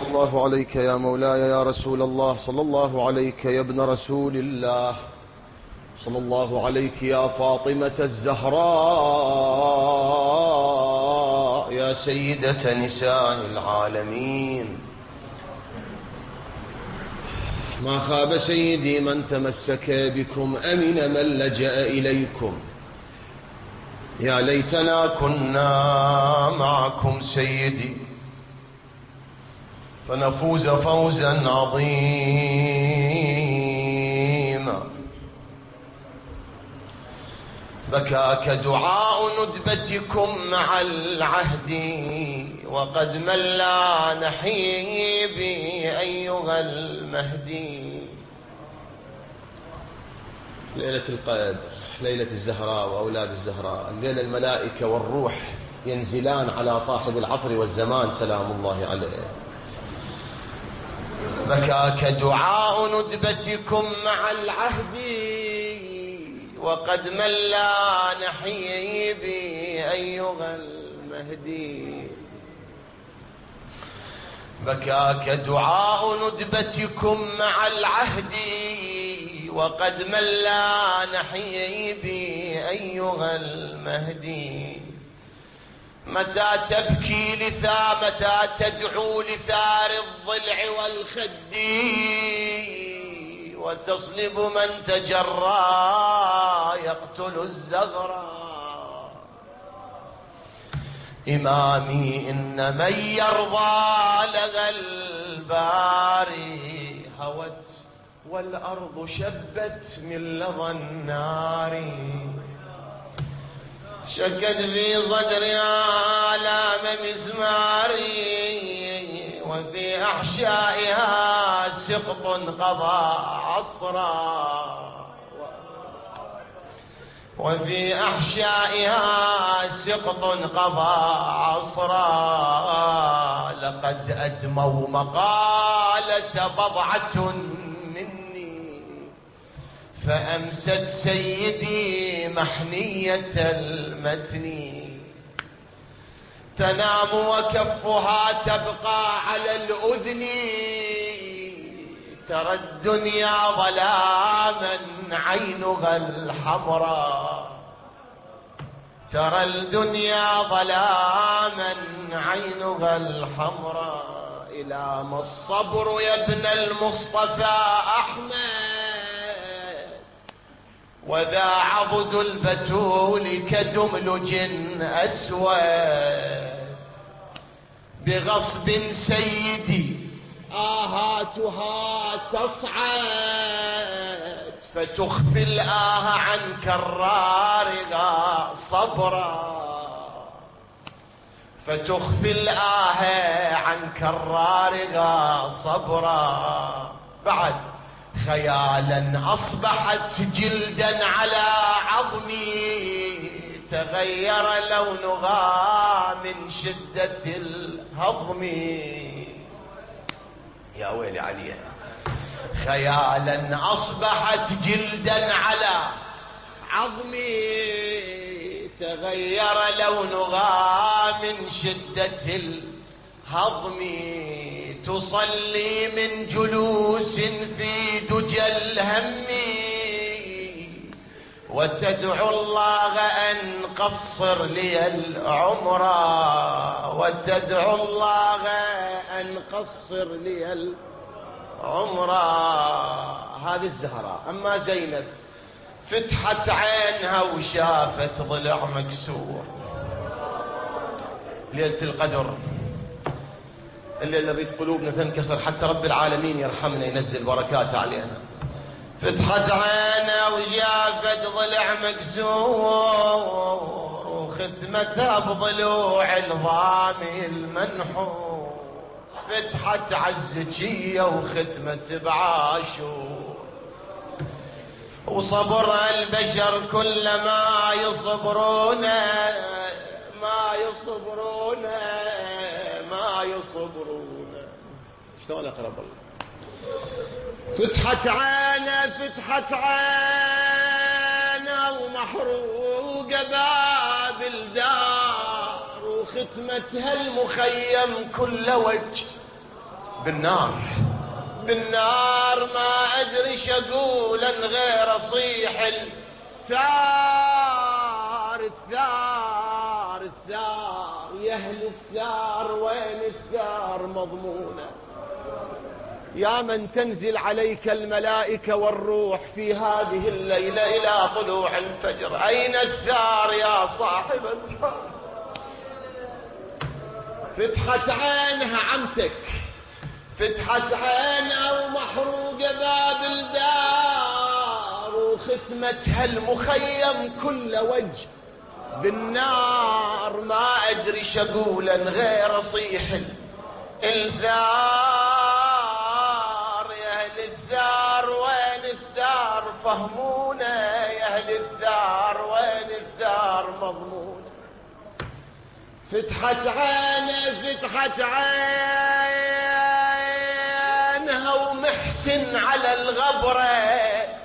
الله عليك يا مولاي يا رسول الله، صلى الله عليك يا ابن رسول الله، صلى الله عليك يا فاطمة الزهراء يا سيدة نساء العالمين. ما خاب سيدي من تمسك بكم، أمن من لجأ إليكم. يا ليتنا كنا معكم سيدي فنفوز فوزا عظيما. بكاك دعاء ندبتكم مع العهد وقد ملا نحيبي أيها المهدي. ليلة القدر، ليلة الزهراء وأولاد الزهراء، الليلة الملائكة والروح ينزلان على صاحب العصر والزمان سلام الله عليه. بكاك دعاء ندبتكم مع العهد وقد ملا نحيبي أيها المهدي. بكاك دعاء ندبتكم مع العهد وقد ملا نحيبي أيها المهدي. متى تبكي متى تدعو لثار الضلع والخد وتصلب من تجرى يقتل الزغرا. إمامي إن من يرضى لغى الباري هوت والأرض شبت من لظى النار. شكت في صدري آلام مزماري وفي أحشائها سقط قضى عصرا. وفي أحشائها سقط قضى عصرا. لقد أدموا مقالة بضعة فأمست سيدي محنية المتن. تنام وكفها تبقى على الأذن. ترى الدنيا ظلاما عينها الحمراء. ترى الدنيا ظلاما عينها الحمراء. إلى ما الصبر يا ابن المصطفى أحمد وذا عضد البتول كدملج أسود. بغصب سيدي آهاتها تصعد فتخفي الآه عن كرارها صبرا. فتخفي الآه عن كرارها صبرا. بعد خيالا أصبحت جلدا على عظمي تغير لونها من شدة الهضم. يا ويلي عليها. خيالا أصبحت جلدا على عظمي تغير لونها من شدة الهضم. تصلي من جلوس في دجى الهم وتدعو الله أن قصر لي العمر. وتدعو الله أن قصر لي العمر. هذه الزهراء. أما زينب فتحت عينها وشافت ضلع مكسور. ليلة القدر اللي نريد قلوبنا تنكسر حتى رب العالمين يرحمنا ينزل بركاته علينا. فتحت عينها وشافت ضلع مكسور وختمتها بضلوع الظام المنحور. فتحت عزكية وختمت بعاشور. وصبر البشر كلما يصبرون ما يصبرون ما يصبرون. شلون اقرب الله. فتحت عينه ومحروقه باب الدار وختمتها المخيم كل وجه بالنار ما أدري شقولا غير أصيح الثار الثار الثار. يا أهل الثار وين الثار مضمونة؟ يا من تنزل عليك الملائكة والروح في هذه الليلة إلى طلوع الفجر، أين الثار يا صاحب الثار؟ فتحت عينها عمتك، فتحت عينها ومحروقة باب الدار، وختمتها المخيم كل وجه بالنار. ما أدري شقولا غير صيح الثار. يا أهل الثار وين الثار فهمونا؟ يا أهل الثار وين الثار مضمونة؟ فتحت عينها ومحسن على الغبرة،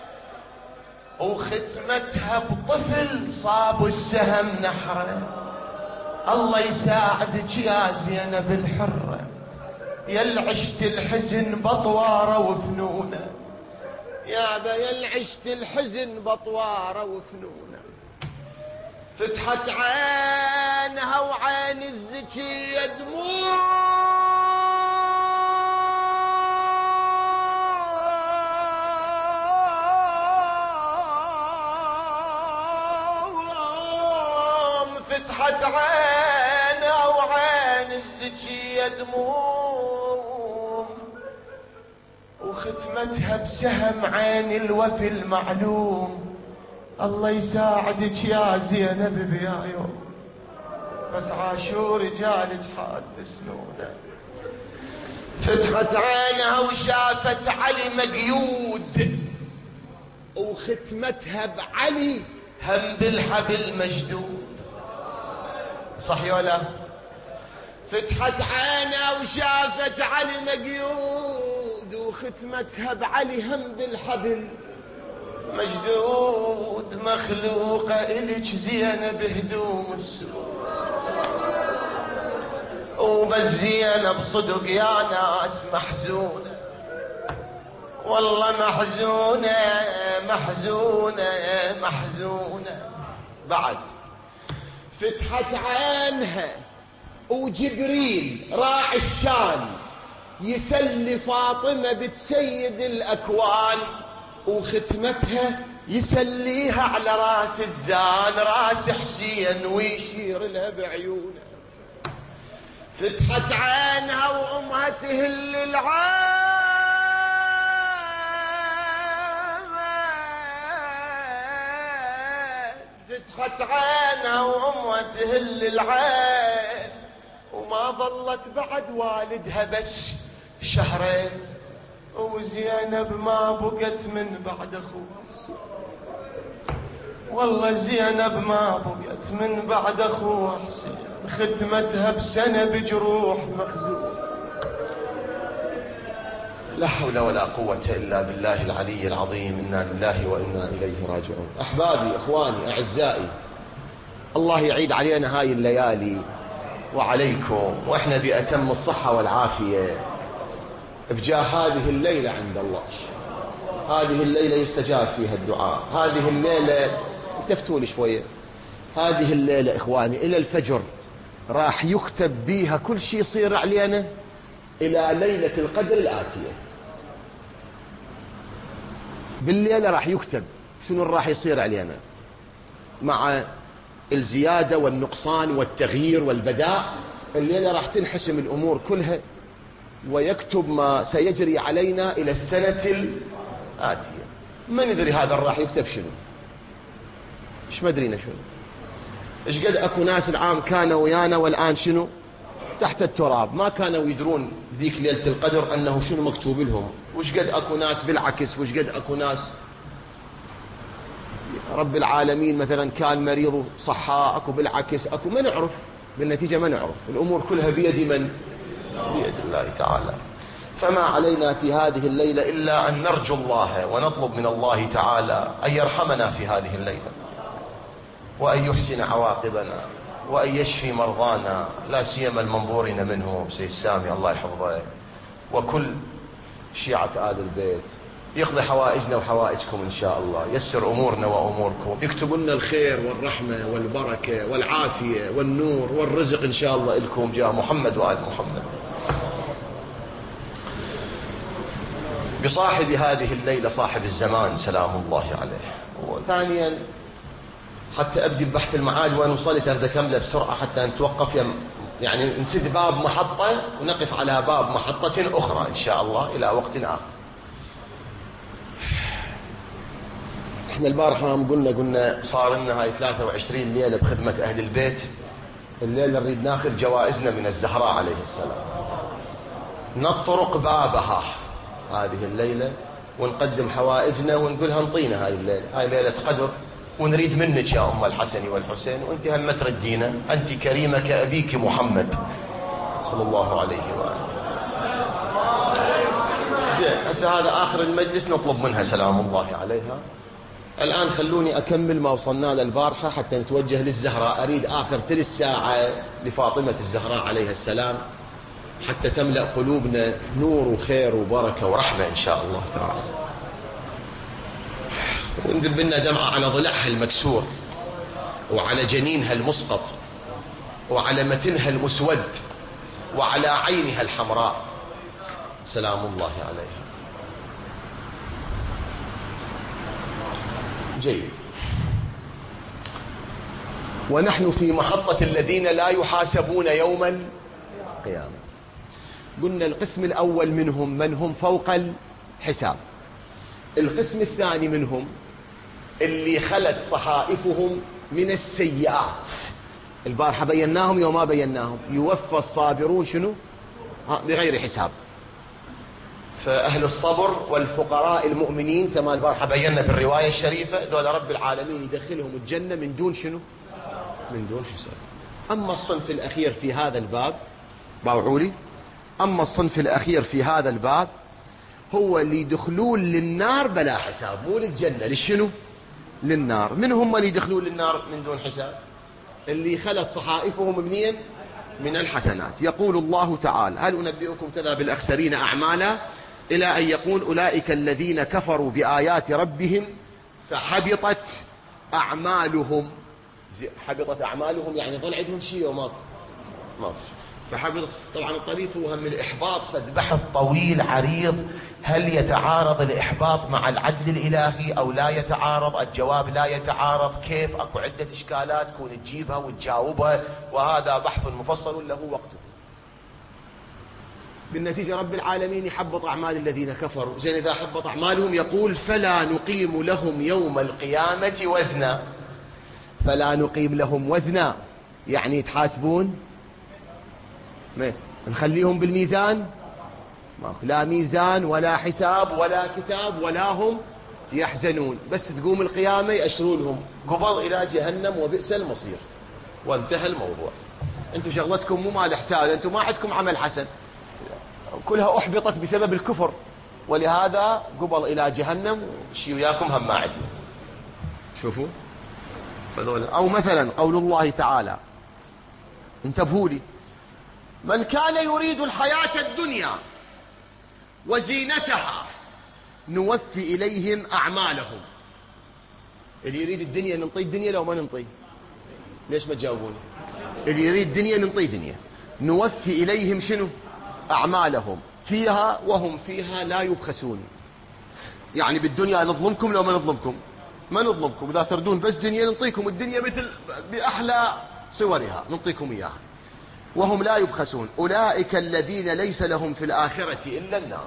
وختمتها بطفل صاب السهم نحره. الله يساعدك يا زينب الحرة، يل عشت الحزن بطواره وفنونه. يابا يل عشت الحزن بطواره وفنونه. فتحت عينها وعين الزكية دموع، فتحت عينها وعين الزكية دموع، وختمتها بسهم عين الوفي المعلوم. الله يساعدك يا زينب بيا يوم، بس عاشور جالك حاد سنونه. فتحت عينها وشافت علي مقيود، وختمتها بعلي هم بالحبل مشدود. صح ولا؟ فتحت عينها وشافت علي مقيود، وختمتها بعلي هم بالحبل مشدود. مخلوقة إلك زينب هدوم السود، وبس زينب صدق يا ناس محزونة، والله محزونة محزونة محزونة. بعد فتحت عينها وجبريل راعي الشان يسلي فاطمة بنت سيد الأكوان، وختمتها يسليها على راس الزان، راس حسين، ويشير لها بعيونه. فتحت عينها وامها تهل العين، فتحت عينها وامها تهل العين، وما ظلت بعد والدها بس شهرين، وزينب ما بقت من بعد اخوها حسين. والله زينب ما بقت من بعد اخوها حسين، ختمتها بسنة بجروح مخزون. لا حول ولا قوة إلا بالله العلي العظيم. إنا لله وإنا إليه راجعون. أحبابي إخواني أعزائي، الله يعيد علينا هاي الليالي وعليكم وإحنا بأتم الصحة والعافية بجاه هذه الليلة عند الله. هذه الليلة يستجاب فيها الدعاء. هذه الليلة التفتوا لي شوية. هذه الليلة إخواني إلى الفجر راح يكتب بيها كل شيء يصير علينا إلى ليلة القدر الآتية. بالليلة راح يكتب شنو راح يصير علينا مع الزيادة والنقصان والتغيير والبداء. الليلة راح تنحسم الأمور كلها ويكتب ما سيجري علينا إلى السنة الآتية. ما ندري هذا راح يكتب شنو، إيش ما درينا شنو. إيش قد أكو ناس العام كانوا ويانا والآن شنو تحت التراب، ما كانوا يدرون ذيك ليلة القدر أنه شنو مكتوب لهم. وإيش قد أكو ناس بالعكس، وإيش قد أكو ناس رب العالمين مثلا كان مريض صحة، أكو بالعكس، أكو ما نعرف بالنتيجة، ما نعرف. الأمور كلها بيد من؟ بيد الله تعالى. فما علينا في هذه الليلة إلا أن نرجو الله ونطلب من الله تعالى أن يرحمنا في هذه الليلة، وأن يحسن عواقبنا، وأن يشفي مرضانا، لا سيما المنظورين منه سيد سامي الله يحفظه، وكل شيعة آل البيت، يقضي حوائجنا وحوائجكم إن شاء الله، يسر أمورنا وأموركم، يكتب لنا الخير والرحمة والبركة والعافية والنور والرزق إن شاء الله لكم جاء محمد وآل محمد. بصاحب هذه الليلة صاحب الزمان سلام الله عليه. وثانيا حتى أبدي ببحث المعاد وين وصلت أريد أكمله بسرعة حتى نتوقف، يعني نسد باب محطة ونقف على باب محطة أخرى إن شاء الله إلى وقت آخر. احنا البارحة قلنا صار لنا هاي 23 ليلة بخدمة أهل البيت، الليلة نريد ناخذ جوائزنا من الزهراء عليه السلام، نطرق بابها هذه الليلة ونقدم حوائجنا ونقولها انطينا هاي الليلة، هاي ليلة قدر ونريد منك يا أم الحسن والحسين، وانت هم تردينا، أنت كريمة كأبيك محمد صلى الله عليه وآله. زين هسه هذا آخر المجلس نطلب منها سلام الله عليها. الآن خلوني أكمل ما وصلنا له البارحة حتى نتوجه للزهراء. أريد آخر 3 ساعة لفاطمة الزهراء عليها السلام حتى تملأ قلوبنا نور وخير وبركة ورحمة إن شاء الله تعالى، وانذب لنا دمعة على ضلعها المكسور وعلى جنينها المسقط وعلى متنها المسود وعلى عينها الحمراء سلام الله عليها. جيد. ونحن في محطة الذين لا يحاسبون يوم القيامة. قلنا القسم الأول منهم من هم فوق الحساب، القسم الثاني منهم اللي خلت صحائفهم من السيئات. البارحة بيناهم يوم ما بيناهم، يوفى الصابرون شنو؟ بغير حساب. فأهل الصبر والفقراء المؤمنين كما البارحة بينا في الرواية الشريفة دول رب العالمين يدخلهم الجنة من دون شنو؟ من دون حساب. أما الصنف الأخير في هذا الباب باوعولي، أما الصنف الأخير في هذا الباب هو اللي يدخلون للنار بلا حساب، مو للجنة، للشنو؟ للنار. من هم اللي يدخلون للنار من دون حساب؟ اللي خلت صحائفهم منين؟ من الحسنات. يقول الله تعالى: هل أنبئكم كذا بالأخسرين أعمالا، إلى أن يقول: أولئك الذين كفروا بآيات ربهم فحبطت أعمالهم. حبطت أعمالهم يعني ظل عندهم شيء وما فحبط. طبعا الطريف هو من الإحباط، فالبحث طويل عريض، هل يتعارض الإحباط مع العدل الإلهي أو لا يتعارض؟ الجواب لا يتعارض. كيف؟ أكو عدة إشكالات كون تجيبها وتجاوبها، وهذا بحث مفصل له وقته. بالنتيجة رب العالمين يحبط أعمال الذين كفروا. زين إذا حبط أعمالهم يقول: فلا نقيم لهم يوم القيامة وزنا. فلا نقيم لهم وزنا يعني يتحاسبون، نخليهم بالميزان؟ لا ميزان ولا حساب ولا كتاب ولا هم يحزنون، بس تقوم القيامة يأشروا لهم قبل إلى جهنم وبئس المصير، وانتهى الموضوع. انتم شغلتكم مو مال حساب، انتم ما عندكم عمل حسن، كلها أحبطت بسبب الكفر، ولهذا قبل إلى جهنم شي وياكم هم ما عندنا. شوفوا فذول. أو مثلا قول الله تعالى، انتبهوا لي: من كان يريد الحياة الدنيا وزينتها نوفي إليهم أعمالهم. اللي يريد الدنيا ننطي الدنيا لو ما ننطي؟ ليش ما تجاوبون؟ اللي يريد الدنيا ننطي دنيا. نوفي إليهم شنو؟ أعمالهم فيها وهم فيها لا يبخسون. يعني بالدنيا نظلمكم لو ما نظلمكم؟ ما نظلمكم. إذا تردون بس دنيا ننطيكم الدنيا مثل بأحلى صورها ننطيكم إياها، وهم لا يبخسون. أولئك الذين ليس لهم في الآخرة إلا النار.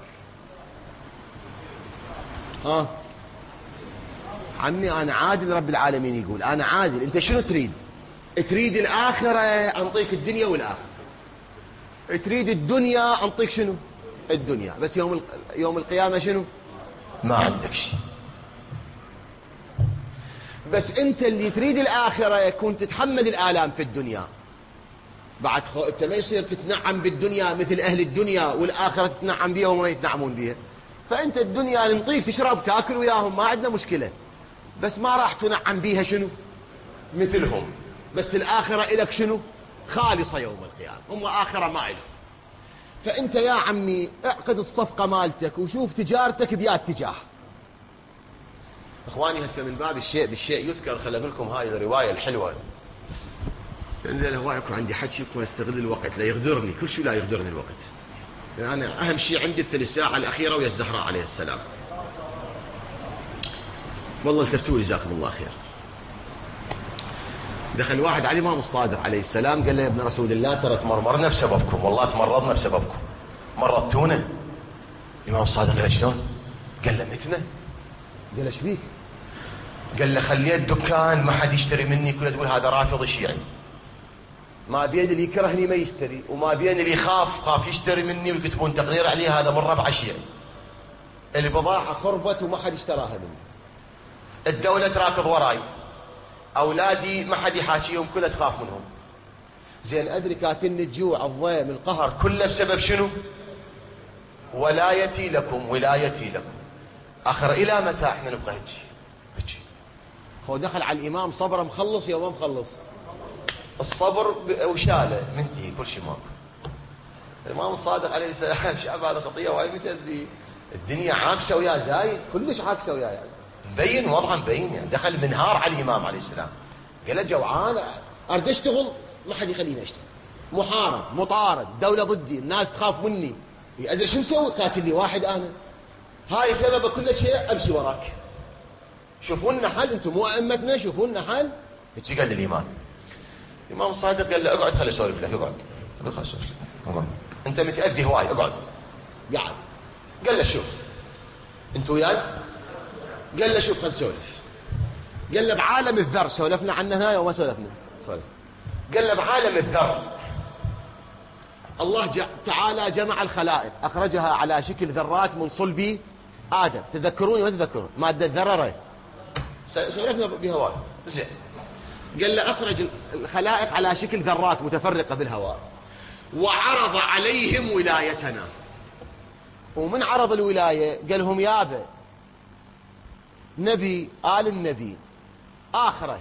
عمي أنا عادل، رب العالمين يقول أنا عادل. أنت شنو تريد؟ تريد الآخرة أنطيك الدنيا والآخرة، تريد الدنيا أنطيك شنو؟ الدنيا. بس يوم القيامة شنو؟ ما عندك شيء. بس أنت اللي تريد الآخرة يكون تتحمل الآلام في الدنيا بعد. أنت ما يصير تتنعم بالدنيا مثل أهل الدنيا والآخرة تتنعم بها وما يتنعمون بها. فأنت الدنيا ننطيك تشرب تاكل وياهم ما عندنا مشكلة، بس ما راح تنعم بها شنو؟ مثلهم. بس الآخرة إلك شنو؟ خالصة يوم القيامة. هم آخرة ما إلهم. فأنت يا عمي اعقد الصفقة مالتك وشوف تجارتك بيا اتجاه. اخواني هسه من باب الشيء بالشيء يذكر، خل اقول لكم هاي الروايه الحلوه. لان الهواء يكون عندي حكي يكون استغل الوقت، لا يغدرني كل شيء، لا يغدرني الوقت. يعني انا اهم شيء عندي الثلث ساعه الاخيره ويا الزهراء عليه السلام. والله التفتوا لي جزاكم الله خير. دخل واحد على الامام الصادق عليه السلام قال له يا ابن رسول الله ترى تمرمرنا بسببكم، والله تمرضنا بسببكم، مرضتونا. الامام الصادق قال شلون؟ قال له متنا. قال له ايش بيك؟ قال له خليت دكان ما حد يشتري مني، كله تقول هذا رافض شيعي. ما بين اللي يكرهني ما يشتري، وما بين اللي خاف يشتري مني ويكتبون تقرير عليه هذا من ربع شيعي. البضاعة خربت وما حد اشتراها مني. الدولة تراكض وراي، اولادي ما حد يحاكيهم، كلها تخاف منهم. زين ادري كاتني الجوع الضيم القهر كله بسبب شنو؟ ولايتي لكم ولايتي لكم. اخر الى متى احنا نبقى هيجي؟ هو دخل على الامام صبره مخلص يا ما مخلص؟ الصبر وشاله منتهي كل شيء ماكو. الامام الصادق عليه السلام شاف هذا خطيه وايد متأذي، الدنيا عاكسه وياه زايد، كلش عاكسه وياه يعني مبين وضعه مبين. يعني دخل منهار على الامام عليه السلام قال له جوعان اريد اشتغل ما حد يخليني اشتغل، محارب مطارد، دوله ضدي، الناس تخاف مني، ادري شو مسوي؟ قاتل لي واحد انا، هاي سبب كل شيء، امشي وراك. شوفوا لنا حل، انتم مو ائمتنا، شوفوا لنا حل. ايش قال الامام؟ الامام الصادق قال له اقعد خلي اسولف لك، اقعد خلي اسولف لك، اقعد انت متأذي هواي، اقعد. قعد قال له شوف انت وياي؟ قال له شوف خل نسولف. قال له بعالم الذر سولفنا عنه هاي وما سولفنا؟ سولف. قال له بعالم الذر الله تعالى جمع الخلائق، اخرجها على شكل ذرات من صلب ادم. تذكروني ما تذكرون ماده ذرره؟ سولفنا بهواء. زين قال له اخرج الخلائق على شكل ذرات متفرقه بالهواء، وعرض عليهم ولايتنا. ومن عرض الولايه قال لهم يابا نبي آل النبي آخره،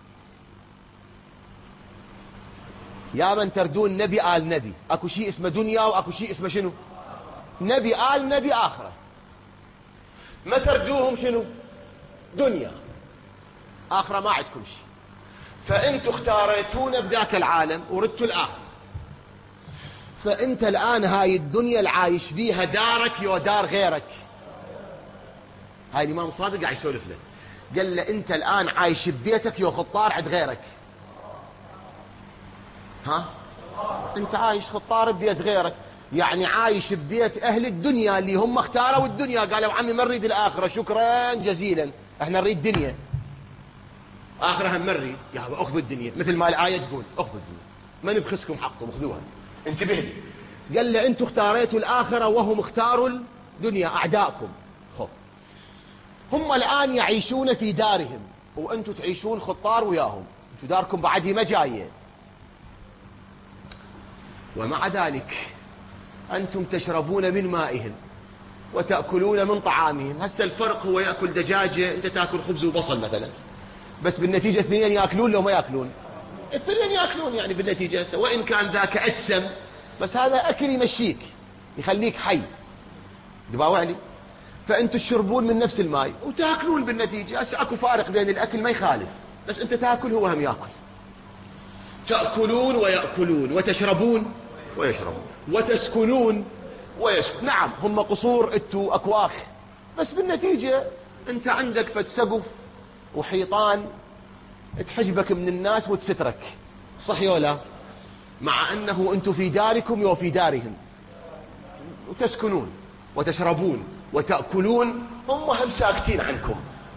يا من تردون نبي آل نبي، اكو شيء اسمه دنيا واكو شيء اسمه شنو؟ نبي آل نبي آخره. ما تردوهم شنو؟ دنيا آخرة، ما عندكم شيء. فانتوا اختاريتونا بذاك العالم وردتوا الآخر. فانت الآن هاي الدنيا العايش بيها دارك يو دار غيرك. هاي الإمام الصادق قاعد يسولف له، قال له انت الآن عايش ببيتك يو خطار عند غيرك. ها انت عايش خطار ببيت غيرك، يعني عايش ببيت اهل الدنيا اللي هم اختاروا الدنيا، قالوا عمي ما نريد الآخرة، شكرا جزيلا احنا نريد دنيا، آخرة هم نريد، يا اخذوا الدنيا، مثل ما الآية تقول اخذوا الدنيا، ما نبخسكم حقكم اخذوها. انتبه لي. قال له انتم اختاريتوا الآخرة وهم اختاروا الدنيا، اعدائكم. هم الآن يعيشون في دارهم وانتم تعيشون خطار وياهم، انتم داركم بعدي ما جايه. ومع ذلك أنتم تشربون من مائهم وتأكلون من طعامهم. هسه الفرق هو يأكل دجاجة، أنت تأكل خبز وبصل مثلا، بس بالنتيجة اثنين يأكلون لو ما يأكلون، الاثنين يأكلون يعني بالنتيجة هسه، وإن كان ذاك أجسم بس هذا أكل يمشيك يخليك حي، دباوع لي. فأنتم تشربون من نفس الماء وتأكلون بالنتيجة. هسه أكو فارق بين الأكل ما يخالف، بس أنت تأكل هو هم يأكل. تأكلون ويأكلون، وتشربون ويشربون، وتسكنون ويسكن. نعم هم قصور انتو اكواخ، بس بالنتيجة انت عندك فد سقف وحيطان تحجبك من الناس وتسترك، صح ولا؟ مع انه انتو في داركم وفي دارهم، وتسكنون وتشربون وتأكلون، هم ساكتين عنكم.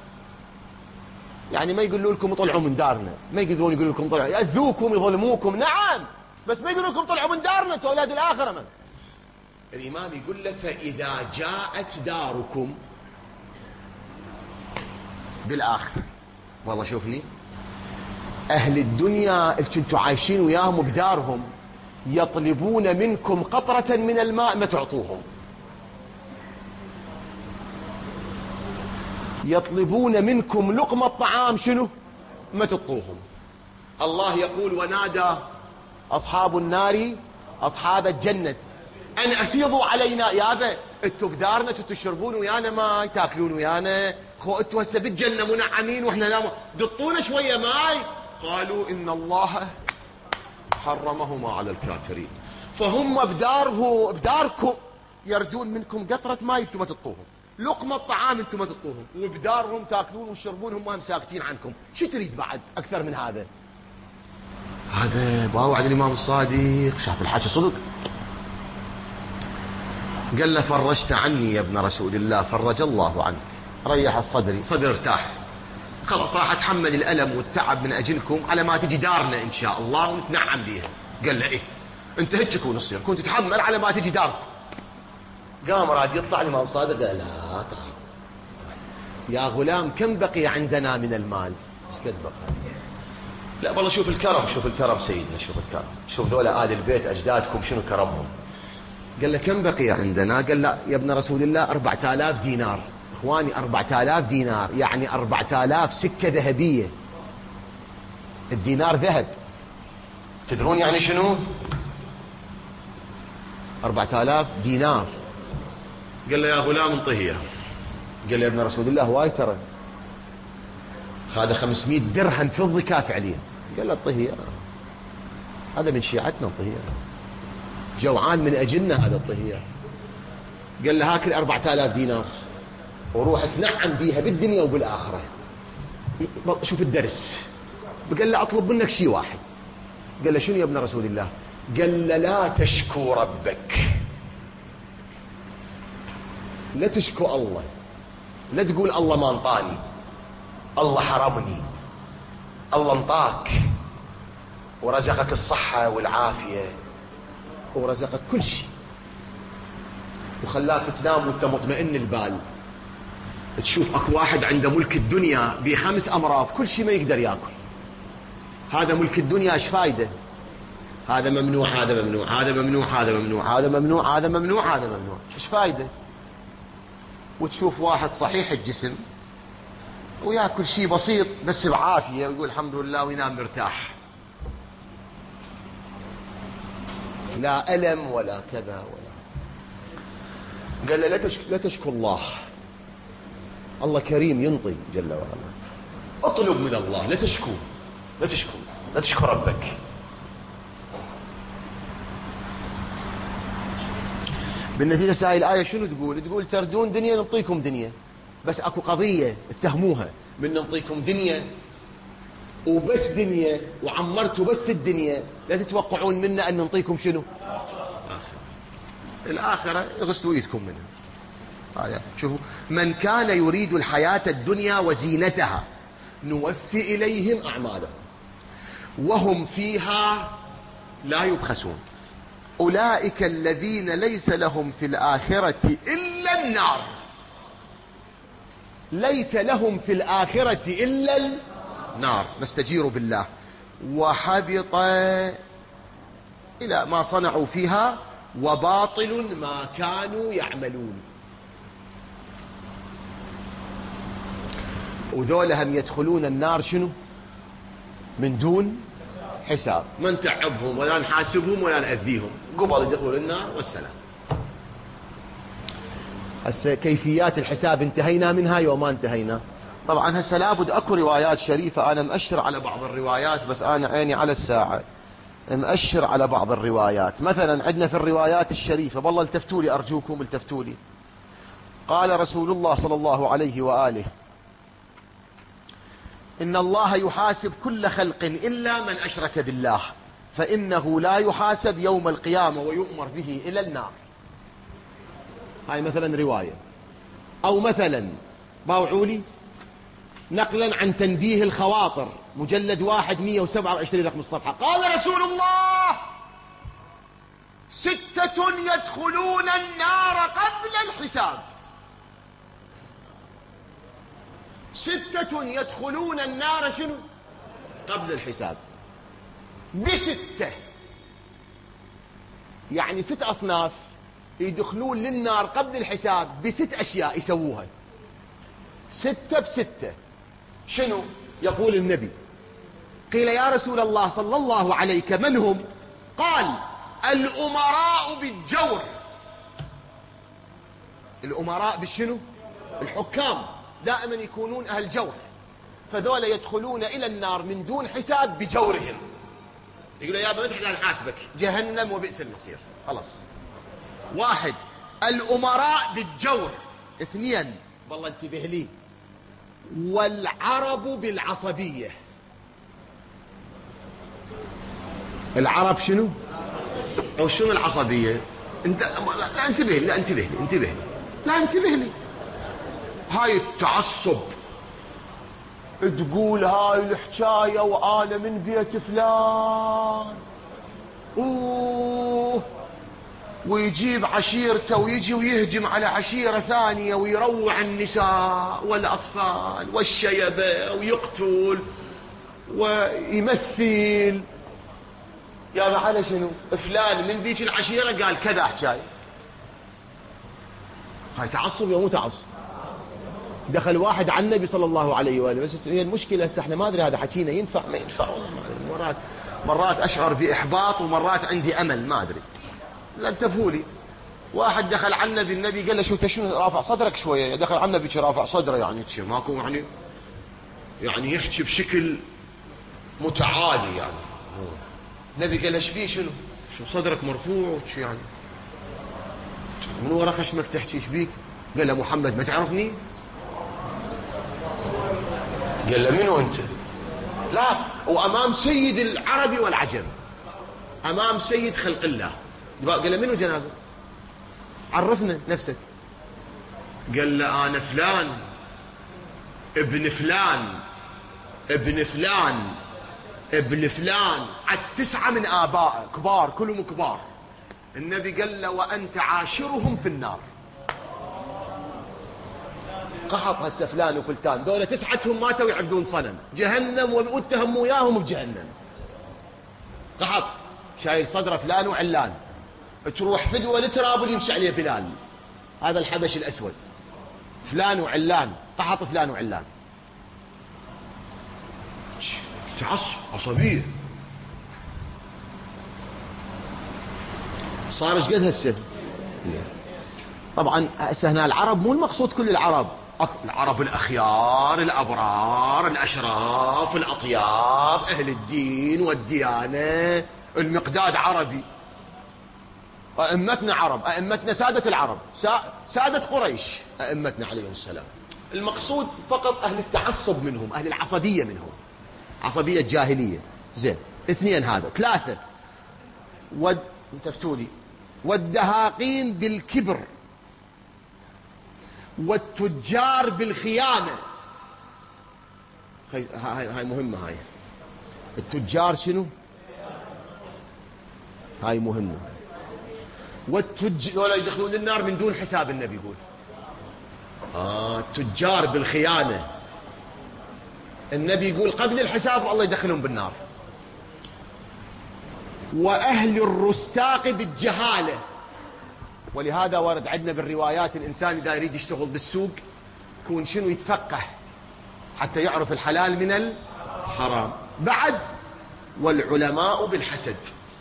يعني ما يقولوا لكم طلعوا من دارنا، ما يقدرون يقولوا لكم طلعوا، يأذوكم يظلموكم، نعم بس ما يقولوا لكم طلعوا من دارنا انتوا اولاد الاخره. من الامام يقول له فاذا جاءت داركم بالاخره، والله شوف لي اهل الدنيا اللي كنتوا عايشين وياهم بدارهم يطلبون منكم قطره من الماء ما تعطوهم، يطلبون منكم لقمه طعام شنو ما تعطوهم. الله يقول ونادى أصحاب النار أصحاب الجنة أن أفيضوا علينا يابا، انتوا بدارنا تشربون ويانا ماي، تاكلون ويانا، خو انتوا هسه بالجنة منعمين واحنا لا، دطونا شوية ماي. قالوا إن الله حرمهما على الكافرين. فهم بداركم يردون منكم قطرة ماي انتم ما تطوهم، لقمة طعام انتم ما تطوهم، وبدارهم تاكلون وتشربون هم ساكتين عنكم. شو تريد بعد أكثر من هذا؟ هذا باوعد الإمام الصادق، شاف الحكي صدق. قال له فرجت عني يا ابن رسول الله، فرج الله عنك، ريح الصدري، صدر ارتاح، خلاص راح اتحمل الألم والتعب من أجلكم على ما تجي دارنا إن شاء الله ونتنعم بيها. قال له إيه أنت هيك تكون تصير، كنت تتحمل على ما تجي داركم. قام راد يطلع الإمام الصادق قال لا تعال يا غلام كم بقي عندنا من المال؟ ايش قد بقى؟ لا والله شوف الكرم، شوف الكرم سيدنا، شوف الكرم، شوف ذولا آل البيت أجدادكم شنو كرمهم. قال له كم بقي عندنا؟ قال لا يا ابن رسول الله 4000 دينار. اخواني 4000 دينار يعني 4000 سكة ذهبية. الدينار ذهب، تدرون يعني شنو 4000 دينار؟ قال له يا غلام انطيه اياه. قال له يا ابن رسول الله واي ترى، هذا 500 درهم فضة كافي عليه. قال له انطيه اياه، هذا من شيعتنا انطيه اياه، جوعان من اجلنا هذا انطيه اياه. قال له هاكل 4000 دينار وروح تنعم بيها بالدنيا وبالاخره. شوف الدرس. قال له اطلب منك شيء واحد. قال له شنو يا ابن رسول الله؟ قال له لا تشكو ربك، لا تشكو الله، لا تقول الله ما انطاني، الله حرمني، الله انطاك ورزقك الصحة والعافية ورزقك كل شيء وخلاك تنام وانت مطمئن البال. تشوف اكو واحد عنده ملك الدنيا ب5 امراض كل شيء ما يقدر ياكل. هذا ملك الدنيا ايش فايده؟ هذا ممنوع، هذا ممنوع، هذا ممنوع، هذا ممنوع، هذا ممنوع، هذا ممنوع، هذا ممنوع، ايش فايده؟ وتشوف واحد صحيح الجسم وياكل شيء بسيط بس بعافيه ويقول الحمد لله وينام مرتاح، لا ألم ولا كذا ولا. قال له لا تشكو الله، الله كريم ينطي جل وعلا، اطلب من الله، لا تشكو، لا تشكو، لا تشكو ربك. بالنتيجة ساي الآية شنو تقول؟ تقول تردون دنيا نعطيكم دنيا، بس اكو قضية اتهموها من نعطيكم دنيا وبس دنيا وعمرتوا بس الدنيا، لا تتوقعون منا ان نعطيكم شنو؟ الآخرة يغسلوا ايدكم منها. شوفوا، من كان يريد الحياة الدنيا وزينتها نوفي إليهم أعمالهم وهم فيها لا يبخسون، أولئك الذين ليس لهم في الآخرة إلا النار، ليس لهم في الآخرة إلا النار، نستجير بالله، وحبط إلى ما صنعوا فيها وباطل ما كانوا يعملون. وذولهم يدخلون النار شنو؟ من دون حساب، ما نتعبهم ولا نحاسبهم ولا نأذيهم، قبل يدخلوا النار والسلام. هسه كيفيات الحساب انتهينا منها يوم ما انتهينا. طبعا هسه لابد اكو روايات شريفة، انا مأشر على بعض الروايات، بس انا عيني على الساعة، مأشر على بعض الروايات. مثلا عندنا في الروايات الشريفة، والله التفتوا لي ارجوكم التفتوا لي. قال رسول الله صلى الله عليه وآله: إن الله يحاسب كل خلق إلا من أشرك بالله فإنه لا يحاسب يوم القيامة ويؤمر به إلى النار. هاي مثلا رواية. أو مثلا باوعولي نقلا عن تنبيه الخواطر مجلد 1 127 رقم الصفحة. قال رسول الله: 6 يدخلون النار قبل الحساب. 6 يدخلون النار شنو؟ قبل الحساب. ب6 يعني 6 أصناف يدخلون للنار قبل الحساب ب6 أشياء يسووها. 6 ب6 شنو؟ يقول النبي: قيل يا رسول الله صلى الله عليك من هم؟ قال: الأمراء بالجور الأمراء بالشنو؟ الحكام دائما يكونون أهل جور، فذولا يدخلون إلى النار من دون حساب بجورهم. يقولوا يا ابا نحن نحاسبك، جهنم وبئس المصير. خلاص. واحد الأمراء بالجور. اثنين والله انتبه لي، والعرب بالعصبية. العرب شنو؟ أو شنو العصبية؟ انت لا انتبه لي، لا انتبه لي، انتبه لي، لا انتبه لي. هاي التعصب، تقول هاي الحكاية وأنا من بيت فلان ويجيب عشيرته ويجي ويهجم على عشيرة ثانية ويروع النساء والأطفال والشيبة ويقتل ويمثل. يا على شنو؟ فلان من ذيك العشيرة قال كذا حكاية. هاي تعصب يا مو تعصب؟ دخل واحد على النبي صلى الله عليه وآله، بس هي المشكلة هسه احنا ما ادري هذا حكينا ينفع ما ينفع. مرات اشعر باحباط ومرات عندي امل، ما ادري. لا انتبهوا لي. واحد دخل على النبي، النبي قال له شو تشنو رافع صدرك شويه؟ دخل على النبي رافع صدره يعني ماكو يعني يحكي بشكل متعالي يعني. النبي قال له ايش بيه؟ شنو صدرك مرفوع يعني من ورا خشمك تحكي ايش بيك؟ قال له محمد ما تعرفني؟ قال له منو انت؟ لا، وامام سيد العرب والعجم، امام سيد خلق الله. قال له منو جنابه؟ عرفنا نفسك. قال له انا فلان ابن فلان ابن فلان ابن فلان، عد 9 من ابائه كبار كلهم كبار. النبي قال له وانت عاشرهم في النار. قحط هسه فلان وفلتان، دولة 9 ماتوا يعبدون صنم جهنم واتهم وياهم بجهنم. قحط شايل صدره فلان وعلان، تروح فدوة لتراب يمشي عليه بلال، هذا الحبش الأسود، فلان وعلان، قحط فلان وعلان. تعصب، عصبية. صار ايش قد هسه؟ طبعا هسه هنا العرب مو المقصود كل العرب، العرب الأخيار الأبرار الأشراف الأطياب أهل الدين والديانة. المقداد عربي، أئمتنا عرب، أئمتنا سادة العرب، سادة قريش أئمتنا عليهم السلام. المقصود فقط أهل التعصب منهم، أهل العصبية منهم، عصبية جاهلية. زين. 2 هذا. 3 تفتولي والدهاقين بالكبر والتجار بالخيانة. هاي مهمة. هاي التجار شنو؟ هاي مهمة. والتجار يدخلون النار من دون حساب. النبي يقول التجار بالخيانة. النبي يقول قبل الحساب الله يدخلهم بالنار. وأهل الرستاق بالجهالة. ولهذا ورد عندنا بالروايات الإنسان إذا يريد يشتغل بالسوق يكون شنو؟ يتفقه حتى يعرف الحلال من الحرام. بعد والعلماء بالحسد.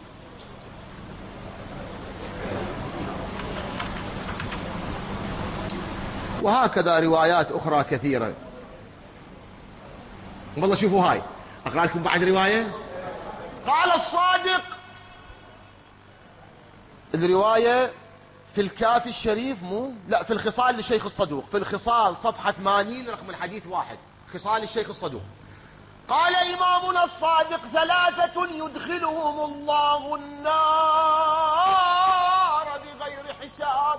وهكذا روايات أخرى كثيرة. والله شوفوا هاي أقرأ لكم بعد رواية. قال الصادق، الرواية في الكافي الشريف لا في الخصال للشيخ الصدوق، في الخصال صفحة 80 رقم الحديث 1، خصال الشيخ الصدوق. قال إمامنا الصادق 3 يدخلهم الله النار بغير حساب.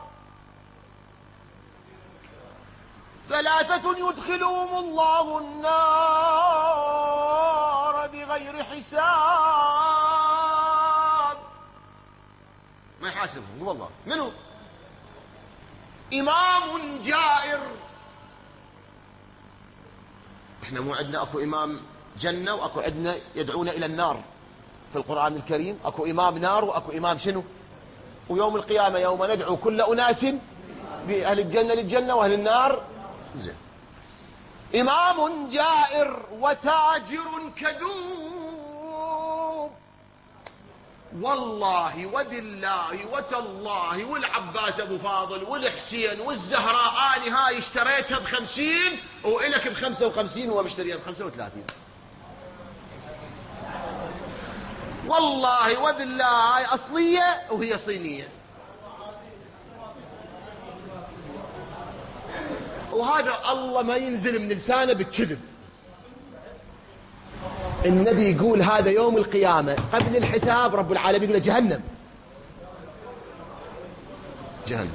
3 يدخلهم الله النار بغير حساب. ما يحاسبهم والله. منو؟ إمام جائر. احنا مو عندنا اكو إمام جنة واكو عندنا يدعون إلى النار في القرآن الكريم. اكو إمام نار واكو إمام شنو؟ ويوم القيامة يوم ندعو كل أناس بأهل الجنة للجنة وأهل النار. زين. إمام جائر وتاجر كذوب. والله وبالله وتالله والعباس ابو فاضل والحسين والزهراء اني هاي اشتريتها ب50 والك ب55 هو مشتريها ب35. والله وبالله هاي اصلية وهي صينية. وهذا الله ما ينزل من لسانه بالكذب. النبي يقول هذا يوم القيامة قبل الحساب رب العالمين يقول جهنم. جهنم.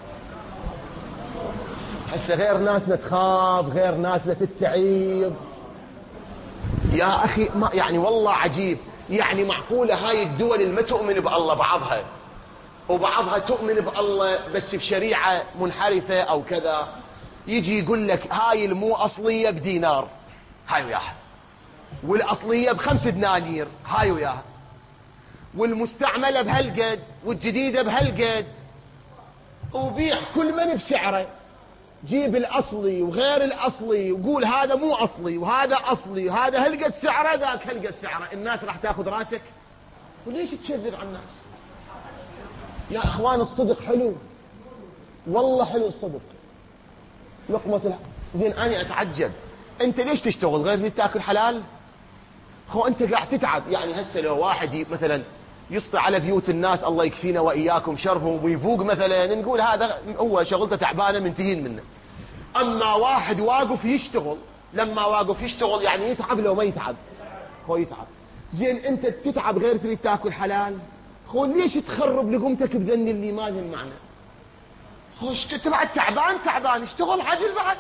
هسه غير ناسنا تخاف، غير ناسنا تتعيب. يا أخي ما يعني والله عجيب. يعني معقولة هاي الدول اللي ما تؤمن بالله بعضها وبعضها تؤمن بالله بس بشريعة منحرفة أو كذا، يجي يقول لك هاي المو أصلية بدينار هاي وياها، والأصلية ب5 دنانير هاي وياها، والمستعملة بهالقد والجديدة بهالقد، وبيع كل من بسعره. جيب الأصلي وغير الأصلي وقول هذا مو أصلي وهذا أصلي وهذا هالقد سعره ذاك هالقد سعره. الناس راح تاخذ راسك. وليش تكذب على الناس يا أخوان؟ الصدق حلو والله، حلو الصدق. لقمة زين أنا أتعجب أنت ليش تشتغل غير تاكل حلال؟ هو أنت قاعد تتعب. يعني هسه لو واحد مثلا يسطي على بيوت الناس الله يكفينا وإياكم شرهم ويفوق مثلا نقول هذا هو شغلته تعبانة منتهين منه. أما واحد واقف يشتغل، لما واقف يشتغل يعني يتعب لو ما يتعب؟ هو يتعب. زين أنت تتعب غير تريد تاكل حلال؟ هو ليش تخرب لقمتك بذن اللي ما لهم معنى؟ خوش تبعد تعبان اشتغل عجل بعد.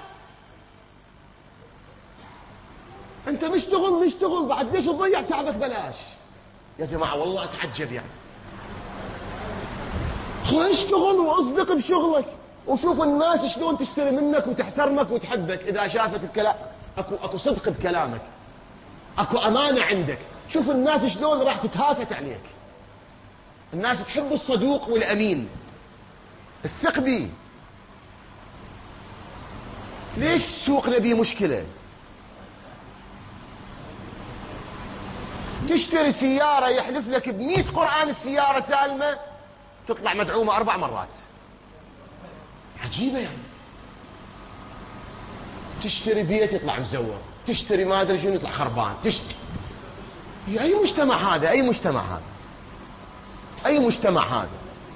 انت مشتغل بعد ليش تضيع تعبك بلاش؟ يا جماعة والله اتعجب يعني. خو اشتغل واصدق بشغلك وشوف الناس شلون تشتري منك وتحترمك وتحبك اذا شافت الكلام اكو صدق بكلامك، اكو امانة عندك. شوف الناس شلون راح تتهافت عليك. الناس تحب الصدوق والامين، الثق بيه. ليش سوقنا بيه مشكلة؟ تشتري سيارة يحلف لك ب100 قرآن السيارة سالمة تطلع مدعومة 4 مرات. عجيبة يعني. تشتري بيت يطلع مزور، تشتري ما ادري شنو يطلع خربان. اي مجتمع هذا؟ اي مجتمع هذا؟ اي مجتمع هذا؟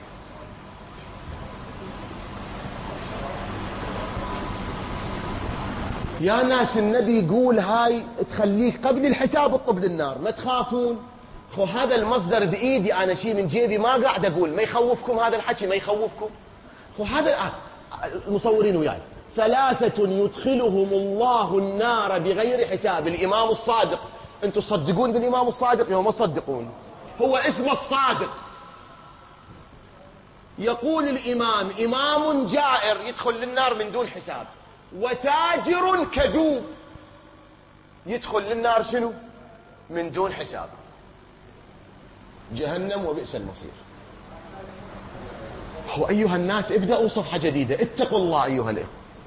يا ناس النبي يقول هاي تخليك قبل الحساب اطب للنار، ما تخافون. خو هذا المصدر بايدي انا شيء من جيبي، ما قاعد اقول. ما يخوفكم هذا الحكي؟ ما يخوفكم؟ خو هذا المصورين وياي 3 يدخلهم الله النار بغير حساب. الامام الصادق. انتم تصدقون بالامام الصادق يوم ما تصدقون؟ هو اسمه الصادق. يقول الامام امام جائر يدخل للنار من دون حساب، وتاجر كذوب يدخل للنار شنو؟ من دون حساب. جهنم وبئس المصير. هو ايها الناس ابدأوا صفحة جديدة، اتقوا الله ايها الاخوة.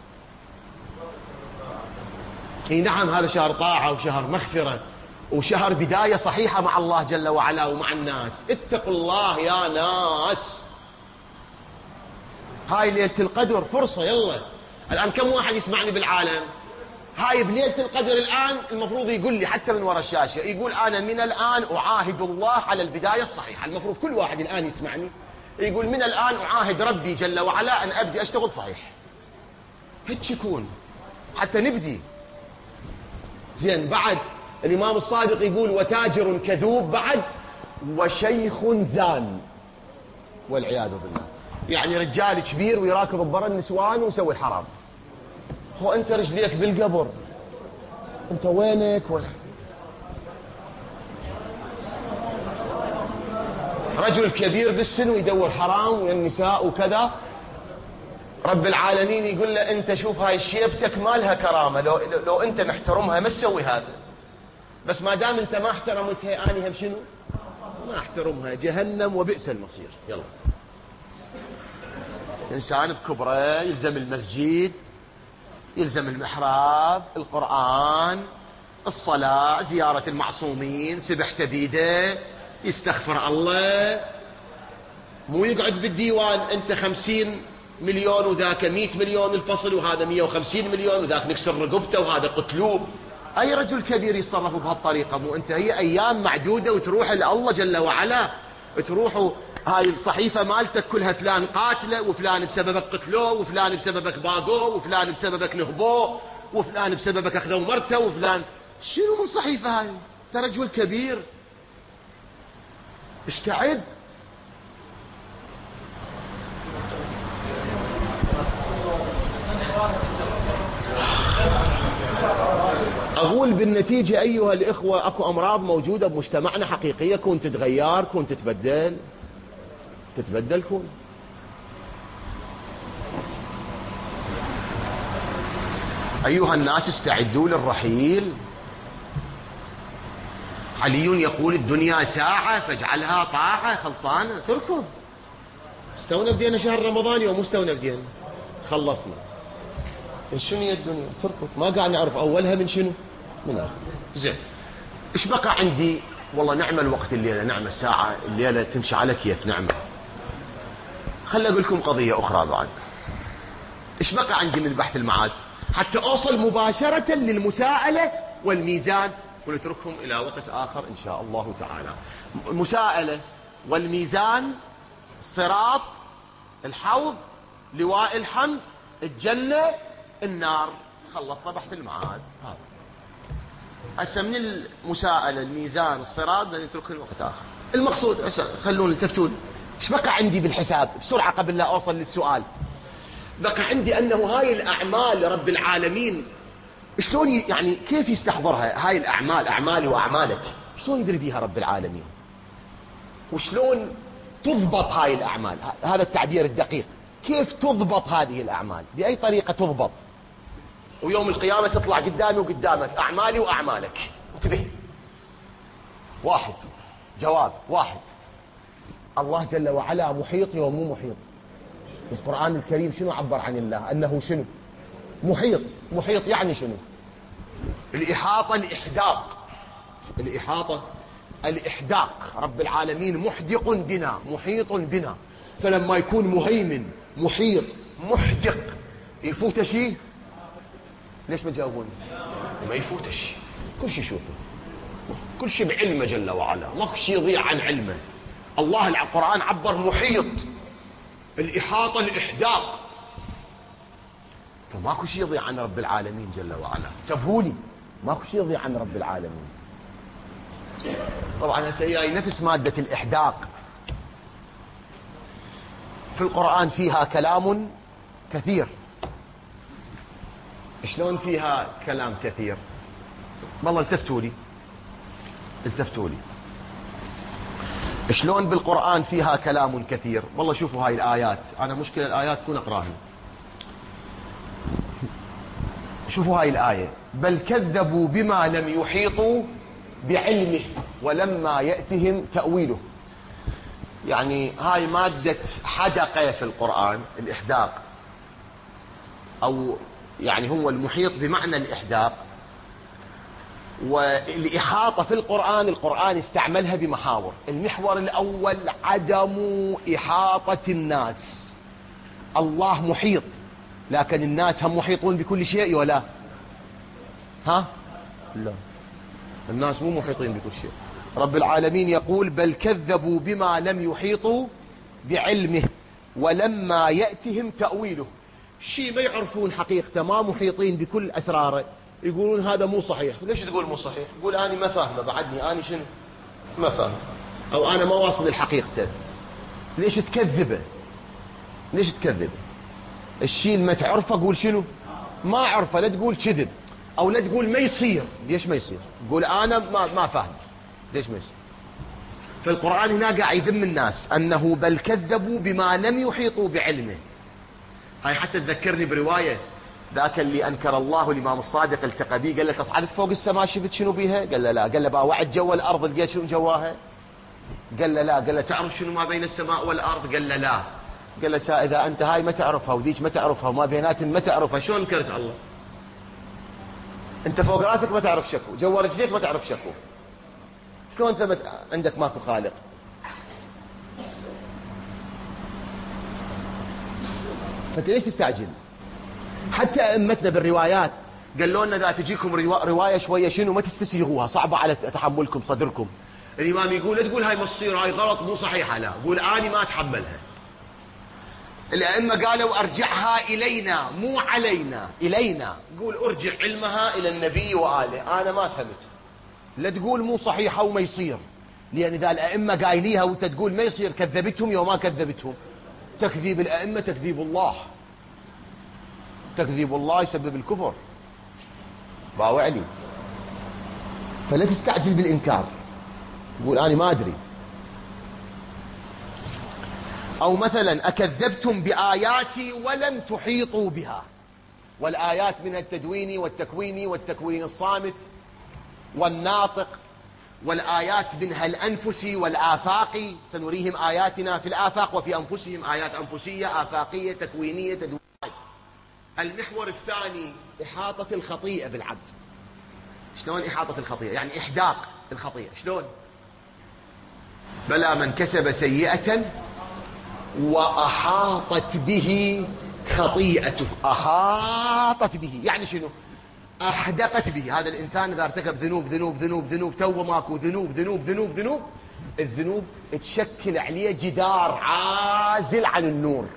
اي نعم هذا شهر طاعة وشهر مغفرة وشهر بداية صحيحة مع الله جل وعلا ومع الناس. اتقوا الله يا ناس. هاي ليلة القدر فرصة. يلا الآن كم واحد يسمعني بالعالم؟ هاي بليلة القدر الآن المفروض يقول لي حتى من وراء الشاشة، يقول أنا من الآن أعاهد الله على البداية الصحيحة. المفروض كل واحد الآن يسمعني يقول من الآن أعاهد ربي جل وعلا أن أبدي أشتغل صحيح. هيك يكون حتى نبدي زين. بعد الإمام الصادق يقول وتاجر كذوب، بعد وشيخ زان والعياذ بالله. يعني رجال كبير ويراكض برا النسوان ويسوي الحرام. هو انت رجليك بالقبر، انت وينك؟ رجل كبير بالسن ويدور حرام ويا النساء وكذا. رب العالمين يقول له انت شوف هاي شيبتك ما لها كرامة، لو انت محترمها ما تسوي هذا. بس ما دام انت ما احترمتها اني هم شنو؟ ما احترمها. جهنم وبئس المصير. يلا إنسان بكبره يلزم المسجد، يلزم المحراب، القرآن، الصلاة، زيارة المعصومين، سبحته بيده، يستغفر الله، مو يقعد بالديوان انت 50 مليون وذاك 100 مليون الفصل وهذا 150 مليون وذاك نكسر رقبته وهذا قتلوه. اي رجل كبير يتصرف بهالطريقة؟ مو انت هي ايام معدودة وتروح لله جل وعلا، تروحوا هاي الصحيفة مالتك كلها فلان قاتله وفلان بسببك قتلوه وفلان بسببك باقوه وفلان بسببك نهبوه وفلان بسببك اخذوا مرته وفلان. شنو من صحيفة هاي؟ انت رجل كبير، استعد. أقول بالنتيجة أيها الإخوة أكو أمراض موجودة بمجتمعنا حقيقية، كون تتغير، كون تتبدل كون. أيها الناس استعدوا للرحيل. علي يقول الدنيا ساعة فاجعلها طاعة. خلصانة تركض. استونا بدينا شهر رمضان يوم استونا بدينا خلصنا. شنو هي الدنيا؟ تركض. ما قاعد نعرف أولها من شنو؟ من آخر. زين إيش بقى عندي؟ والله نعمة الوقت الليلة، نعمة الساعة الليلة تمشي على كيف نعمة. خلي أقول لكم قضية أخرى بعد. إيش بقى عندي من بحث المعاد حتى أوصل مباشرة للمساءلة والميزان، ونتركهم إلى وقت آخر إن شاء الله تعالى. المساءلة والميزان، الصراط، الحوض، لواء الحمد، الجنة، النار. خلصنا بحث المعاد هذا. هسه من المساءلة، الميزان، الصراط نترك الوقت آخر. المقصود خلوني التفتون ايش بقى عندي بالحساب بسرعة قبل لا أوصل للسؤال. بقى عندي أنه هاي الأعمال رب العالمين شلون يعني كيف يستحضرها هاي الأعمال، أعمالي وأعمالك، شلون يدري بيها رب العالمين، وشلون تضبط هاي الأعمال. هذا التعبير الدقيق. كيف تضبط هذه الأعمال؟ بأي طريقة تضبط؟ ويوم القيامة تطلع قدامي وقدامك أعمالي وأعمالك. انتبه، واحد جواب واحد. الله جل وعلا محيط يوم مو محيط؟ القرآن الكريم شنو عبر عن الله؟ أنه شنو؟ محيط. محيط يعني شنو؟ الإحاطة، الإحداق. الإحاطة، الإحداق. رب العالمين محدق بنا، محيط بنا. فلما يكون مهيمن، محيط، محدق، يفوت شيء؟ ليش ما تجاوبون؟ ما يفوت شيء، كل شيء يشوفه، كل شيء بعلمه جل وعلا، ماكو شيء يضيع عن علمه. الله القرآن عبر محيط، الإحاطة، الإحداق، فماكو شيء يضيع عن رب العالمين جل وعلا. انتبهوا، ماكو شيء يضيع عن رب العالمين. طبعا هسه نفس مادة الإحداق في القرآن فيها كلام كثير. شلون فيها كلام كثير؟ والله التفتوا لي شلون بالقرآن فيها كلام كثير. والله شوفوا هاي الآيات، أنا مشكلة الآيات كون أقراها. شوفوا هاي الآية، بل كذبوا بما لم يحيطوا بعلمه ولما يأتهم تأويله. يعني هاي مادة حدقة في القرآن، الإحداق، أو يعني هو المحيط بمعنى الإحداق. والإحاطة في القرآن استعملها بمحاور. المحور الأول عدم إحاطة الناس. الله محيط، لكن الناس هم محيطون بكل شيء ولا؟ ها؟ لا، الناس مو محيطين بكل شيء. رب العالمين يقول بل كذبوا بما لم يحيطوا بعلمه ولما يأتهم تأويله. شيء ما يعرفون حقيقته، ما محيطين بكل أسراره، يقولون هذا مو صحيح. ليش تقول مو صحيح؟ يقول أنا ما فاهمه بعدني، أنا شنو ما فاهم، أو أنا ما واصل الحقيقة. ليش تكذبه؟ ليش تكذبه؟ الشيء اللي ما تعرفه قول شنو ما أعرفه، لا تقول كذب، أو لا تقول ما يصير. ليش ما يصير؟ قول أنا ما فاهم. ليش ما يصير؟ فالقرآن هنا قاعد يذم الناس أنه بل كذبوا بما لم يحيطوا بعلمه. هاي حتى تذكرني برواية ذاك اللي أنكر الله الإمام الصادق التقى بيه، قال له تصعدت فوق السماء شفت شنو بيها؟ قال له لا. قال له باوعد جوا الأرض لقيت شنو جواها؟ قال له لا. قال له تعرف شنو ما بين السماء والأرض؟ قال له لا. قال له إذا أنت هاي ما تعرفها وذيك ما تعرفها وما بيناتهم ما تعرفها، شلون انكرت الله؟ أنت فوق راسك ما تعرف شكو، جوا رجليك ما تعرف شكو. شلون ثبت عندك ماكو خالق؟ فانت ليش تستعجل؟ حتى ائمتنا بالروايات قالوا لنا اذا تجيكم روايه شويه شنو ما تستسيغوها، صعبه على تحملكم صدركم. الامام يقول لا تقول هاي مصير هاي غلط مو صحيحه، لا قول اني ما اتحملها. الائمه قالوا ارجعها الينا مو علينا، الينا، قول ارجع علمها الى النبي واله، انا ما فهمت. لا تقول مو صحيحه وما يصير، لان اذا الائمه قايليها وانت تقول ما يصير كذبتهم يوم ما كذبتهم. تكذيب الائمه تكذيب الله، تكذيب الله يسبب الكفر. باوعلي، فلا تستعجل بالانكار، قول انا ما ادري. او مثلا اكذبتم باياتي ولم تحيطوا بها، والايات منها التدويني والتكويني والتكوين الصامت والناطق، والايات منها الانفسي والافاقي، سنريهم اياتنا في الافاق وفي انفسهم، ايات انفسيه افاقيه تكوينيه تدوينيه. المحور الثاني احاطه الخطيئه بالعبد. شلون احاطه الخطيئه؟ يعني احداق الخطيئه. شلون؟ بلى من كسب سيئه واحاطت به خطيئته. احاطت به يعني شنو؟ احدقت به. هذا الانسان اذا ارتكب ذنوب ذنوب ذنوب ذنوب، تو ماكو ذنوب ذنوب ذنوب ذنوب، الذنوب تشكل عليه جدار عازل عن النور.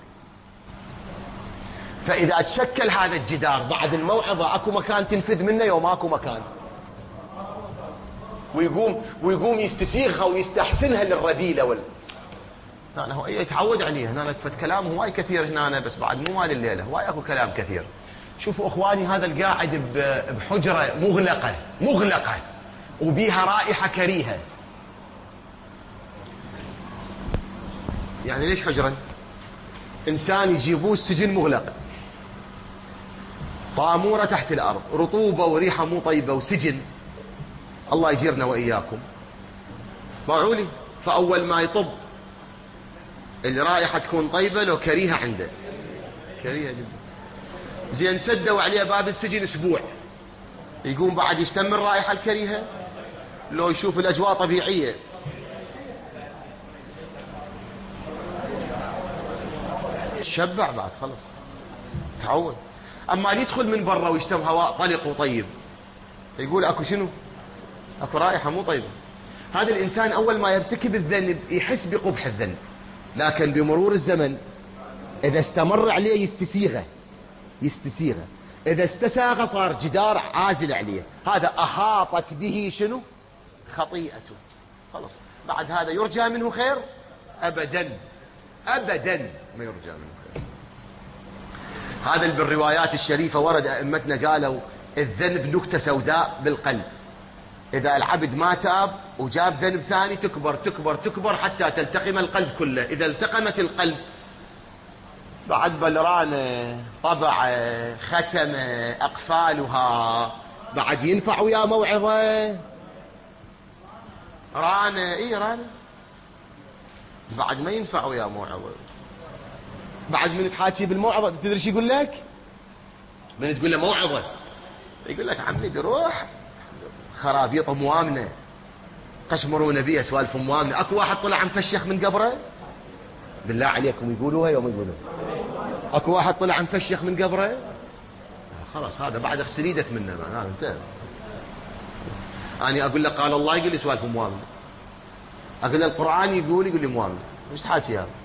فاذا تشكل هذا الجدار بعد الموعظه اكو مكان تنفذ منه يوم ماكو مكان، ويقوم يستسيغها ويستحسنها للرذيله هنا هو يتعود عليه. هنا فت كلام هواي كثير هنا، بس بعد مو هذه الليله هواي اكو كلام كثير. شوفوا اخواني، هذا القاعد بحجره مغلقه وبيها رائحه كريهه. يعني ليش حجره؟ انسان يجيبوه السجن مغلق، طاموره تحت الارض، رطوبه وريحه مو طيبه وسجن، الله يجيرنا واياكم. باعولي، فاول ما يطب الرائحه تكون طيبه لو كريهه عنده، كريهه جدا. زين سدوا عليه باب السجن اسبوع، يقوم بعد يشتم الرائحه الكريهه لو يشوف الاجواء طبيعيه. شبع بعد خلص تعود. اما يدخل من برا ويشتم هواء طلق وطيب يقول اكو شنو؟ اكو رائحه مو طيبه. هذا الانسان اول ما يرتكب الذنب يحس بقبح الذنب، لكن بمرور الزمن اذا استمر عليه يستسيغه، اذا استساغ صار جدار عازل عليه. هذا احاطت به شنو؟ خطيئته. خلص بعد هذا يرجى منه خير؟ ابدا ابدا ما يرجى منه خير. هذا بالروايات الشريفه ورد ائمتنا قالوا الذنب نكته سوداء بالقلب، اذا العبد ما تاب وجاب ذنب ثاني تكبر تكبر تكبر حتى تلتقم القلب كله. اذا التقمت القلب بعد بلرانه طبعه ختمه اقفالها بعد ينفع ويا موعظه رانه رانه بعد ما ينفع ويا موعظه. بعد من تحاكي بالموعظه تدري شو يقول لك؟ من تقول له موعظه يقول لك عمي روح خرابيط موامنه قشمروا نبيه سوالف موامنه. اكو واحد طلع مفشخ من قبره؟ بالله عليكم يقولوها يوم يقولوها؟ اكو واحد طلع مفشخ من قبره؟ خلاص هذا بعد اغسل ايدك منه، هذا انتهى. انا اقول لك قال الله يقول لي سوالف موامنه، اقول له القران يقول لي موامنه، ايش تحاكي هذا؟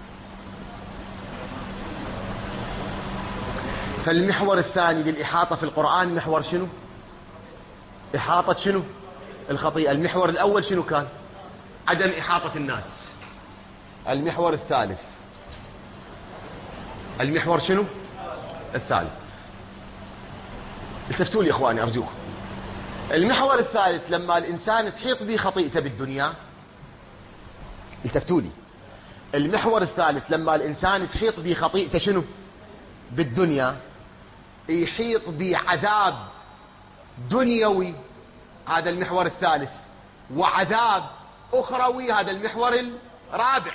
فالمحور الثاني للإحاطة في القرآن محور شنو؟ إحاطة شنو؟ الخطيئة. المحور الأول شنو كان؟ عدم إحاطة الناس. المحور الثالث، المحور شنو؟ الثالث. التفتوا لي إخواني أرجوكم. المحور الثالث لما الإنسان تحيط به خطيئته بالدنيا، التفتوا لي. المحور الثالث لما الإنسان تحيط به خطيئته شنو؟ بالدنيا، يحيط بعذاب دنيوي، هذا المحور الثالث، وعذاب أخروي، هذا المحور الرابع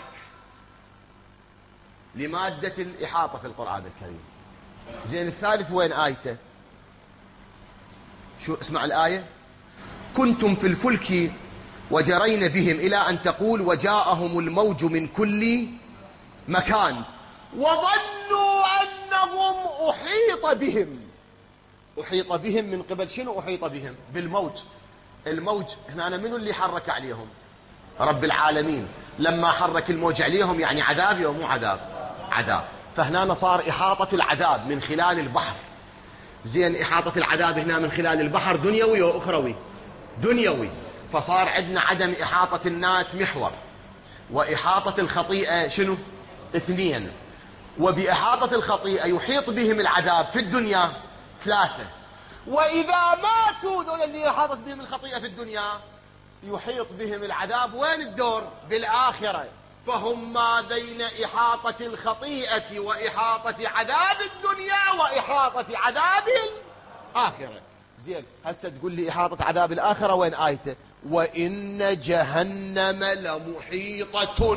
لمادة الإحاطة في القرآن الكريم. زين الثالث وين آيته؟ شو اسمع الآية: كنتم في الفلك وجرين بهم إلى أن تقول وجاءهم الموج من كل مكان وظنوا أنهم أحيط بهم. أحيط بهم من قبل شنو؟ أحيط بهم بالموج. الموج هنا منو اللي حرك عليهم؟ رب العالمين. لما حرك الموج عليهم يعني عذاب أو مو عذاب؟ عذاب. فهنا صار إحاطة العذاب من خلال البحر. زين، إحاطة العذاب هنا من خلال البحر دنيوي وأخروي؟ دنيوي. فصار عندنا عدم إحاطة الناس محور، وإحاطة الخطيئة شنو؟ اثنين. وبإحاطة الخطيئة يحيط بهم العذاب في الدنيا ثلاثة. وإذا ماتوا دول اللي إحاطت بهم الخطيئة في الدنيا يحيط بهم العذاب وين الدور؟ بالآخرة. فهم ما بين إحاطة الخطيئة وإحاطة عذاب الدنيا وإحاطة عذاب الآخرة. زين، هسه تقول لي إحاطة عذاب الآخرة وين آيته؟ وإن جهنم لمحيطة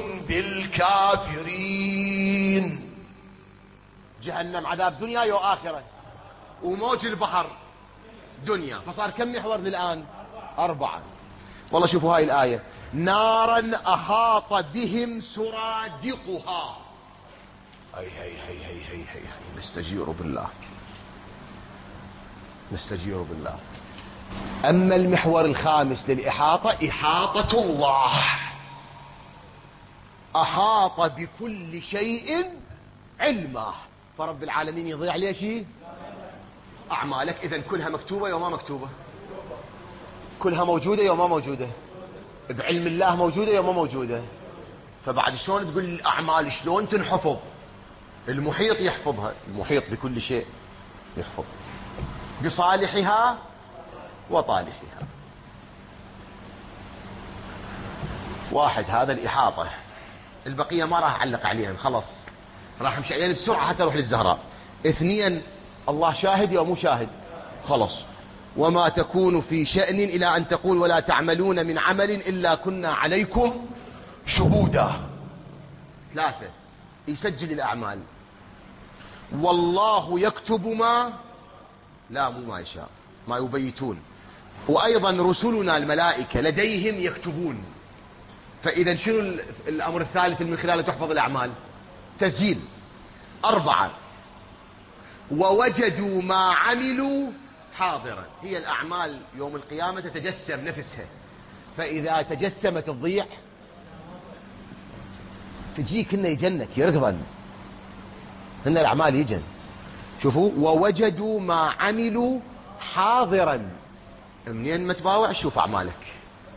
بالكافرين. جهنم عذاب دنيا وآخرة، وموج البحر دنيا. فصار كم محور الآن؟ 4. والله شوفوا هاي الآية: نارا أحاط بهم سرادقها. هي هي هي هي هي هي هي. نستجير بالله، نستجير بالله. أما المحور الخامس للإحاطة إحاطة الله، أحاط بكل شيء علما. فرب العالمين يضيع ليه شيء؟ أعمالك. إذن كلها مكتوبة يوم ما مكتوبة؟ كلها موجودة يوم ما موجودة؟ بعلم الله موجودة يوم ما موجودة؟ فبعد شلون تقول الأعمال شلون تنحفظ؟ المحيط يحفظها، المحيط بكل شيء يحفظ بصالحها وطالحها. واحد، هذا الإحاطة. البقية ما راح أعلق عليها، خلص راح امشي يعني بسرعة حتى اروح للزهراء. 2، الله شاهد يا مو شاهد؟ خلص. وما تكون في شأن إلى أن تقول ولا تعملون من عمل إلا كنا عليكم شهودا. 3، يسجل الأعمال. والله يكتب ما لا مو ما يشاء، ما يبيتون. وأيضا رسلنا الملائكة لديهم يكتبون. فإذا شنو الأمر الثالث من خلاله تحفظ الأعمال؟ تسجيل. 4، ووجدوا ما عملوا حاضرا. هي الأعمال يوم القيامة تتجسم نفسها، فإذا تجسمت تضيع، تجيك إنه يجنك يركضا، إن الأعمال يجن. شوفوا: ووجدوا ما عملوا حاضرا. منين ما تباوع شوف أعمالك.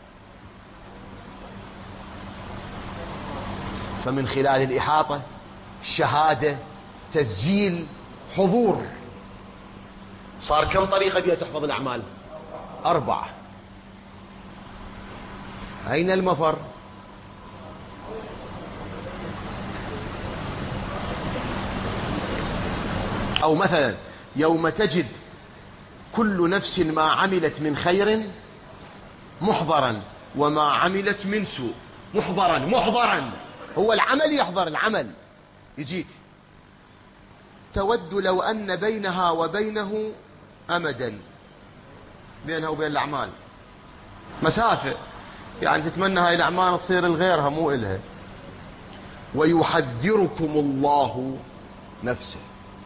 فمن خلال الإحاطة شهادة، تسجيل، حضور. صار كم طريقة بها تحفظ الأعمال؟ 4. أين المفر؟ أو مثلا يوم تجد كل نفس ما عملت من خير محضرا وما عملت من سوء. محضرا هو العمل، يحضر العمل يجيك. تود لو أن بينها وبينه أمدا، بينها وبين الأعمال مسافة، يعني تتمنى هاي الأعمال تصير لغيرها مو إلها. ويحذركم الله نفسه.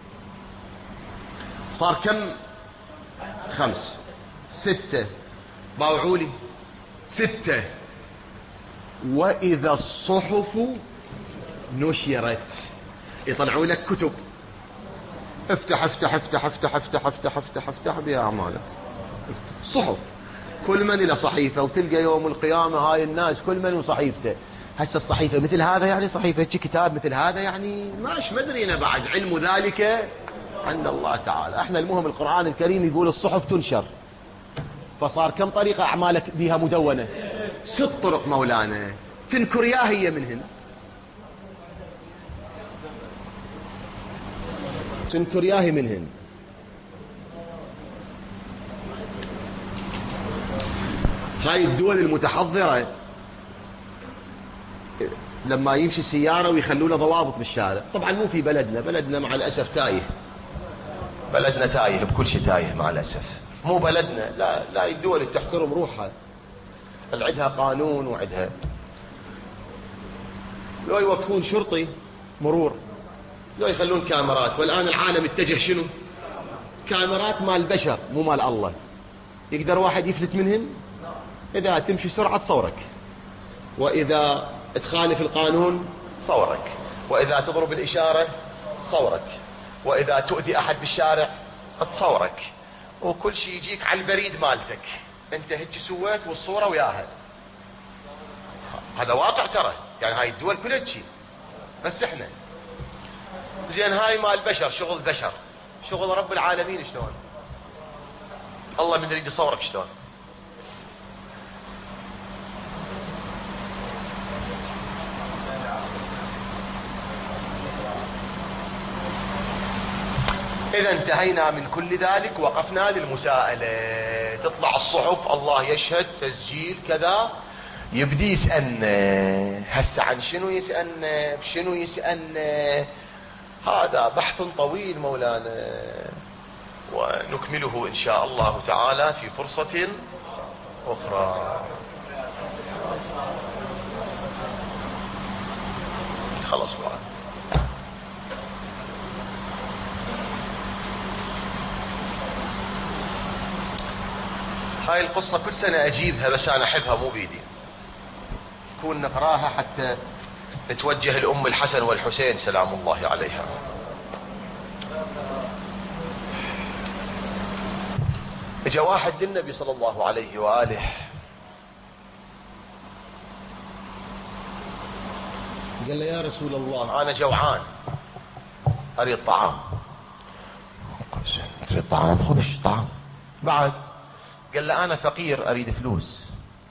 صار كم؟ 5. 6 باوعولي 6. وإذا الصحف نشرت، يطلعوا لك كتب. افتح افتح افتح افتح افتح افتح افتح افتح بها أعمالك. صحف، كل من إلى صحيفة، وتلقى يوم القيامة هاي الناس كل من وصحيفته. هسه الصحيفة مثل هذا يعني صحيفة كتاب مثل هذا يعني ماش مدرينا بعد، علم ذلك عند الله تعالى. احنا المهم القرآن الكريم يقول الصحف تنشر. فصار كم طريقة أعمالك بها مدونة؟ 6 طرق مولانا. تنكر يا هي منهن، تنكر ياهي منهن. هاي الدول المتحضرة لما يمشي سيارة ويخلوا له ضوابط بالشارع. طبعا مو في بلدنا مع الأسف تايه، بلدنا تايه بكل شيء، تايه مع الأسف. مو بلدنا، لا الدول اللي تحترم روحها. عندها قانون وعندها. لو يوقفون شرطي مرور، لو يخلون كاميرات، والآن العالم اتجه شنو؟ كاميرات مال البشر مو مال الله. يقدر واحد يفلت منهن؟ إذا تمشي سرعة تصورك، وإذا تخالف القانون صورك، وإذا تضرب الإشارة صورك، وإذا تؤذي أحد بالشارع تصورك، وكل شيء يجيك على البريد مالتك. انت هيك سويت والصورة وياها. هذا واقع ترى، يعني هاي الدول كلها هيك، بس احنا زين هاي مال البشر، شغل بشر، شغل رب العالمين شلون؟ الله من يريد يصورك شلون؟ إذا انتهينا من كل ذلك وقفنا للمساءلة. تطلع الصحف الله يشهد تسجيل كذا، يبدي يسألنا هسه عن شنو يسألنا، بشنو يسألنا. هذا بحث طويل مولانا، ونكمله إن شاء الله تعالى في فرصة أخرى. خلص بقى. هاي القصة كل سنة أجيبها، بس أنا أحبها مو بيدي، نكون نقراها حتى نتوجه لأم الحسن والحسين سلام الله عليها. اجا واحد للنبي صلى الله عليه وآله، قال له يا رسول الله أنا جوعان أريد طعام. تريد طعام؟ خذ طعام. بعد قال له أنا فقير أريد فلوس.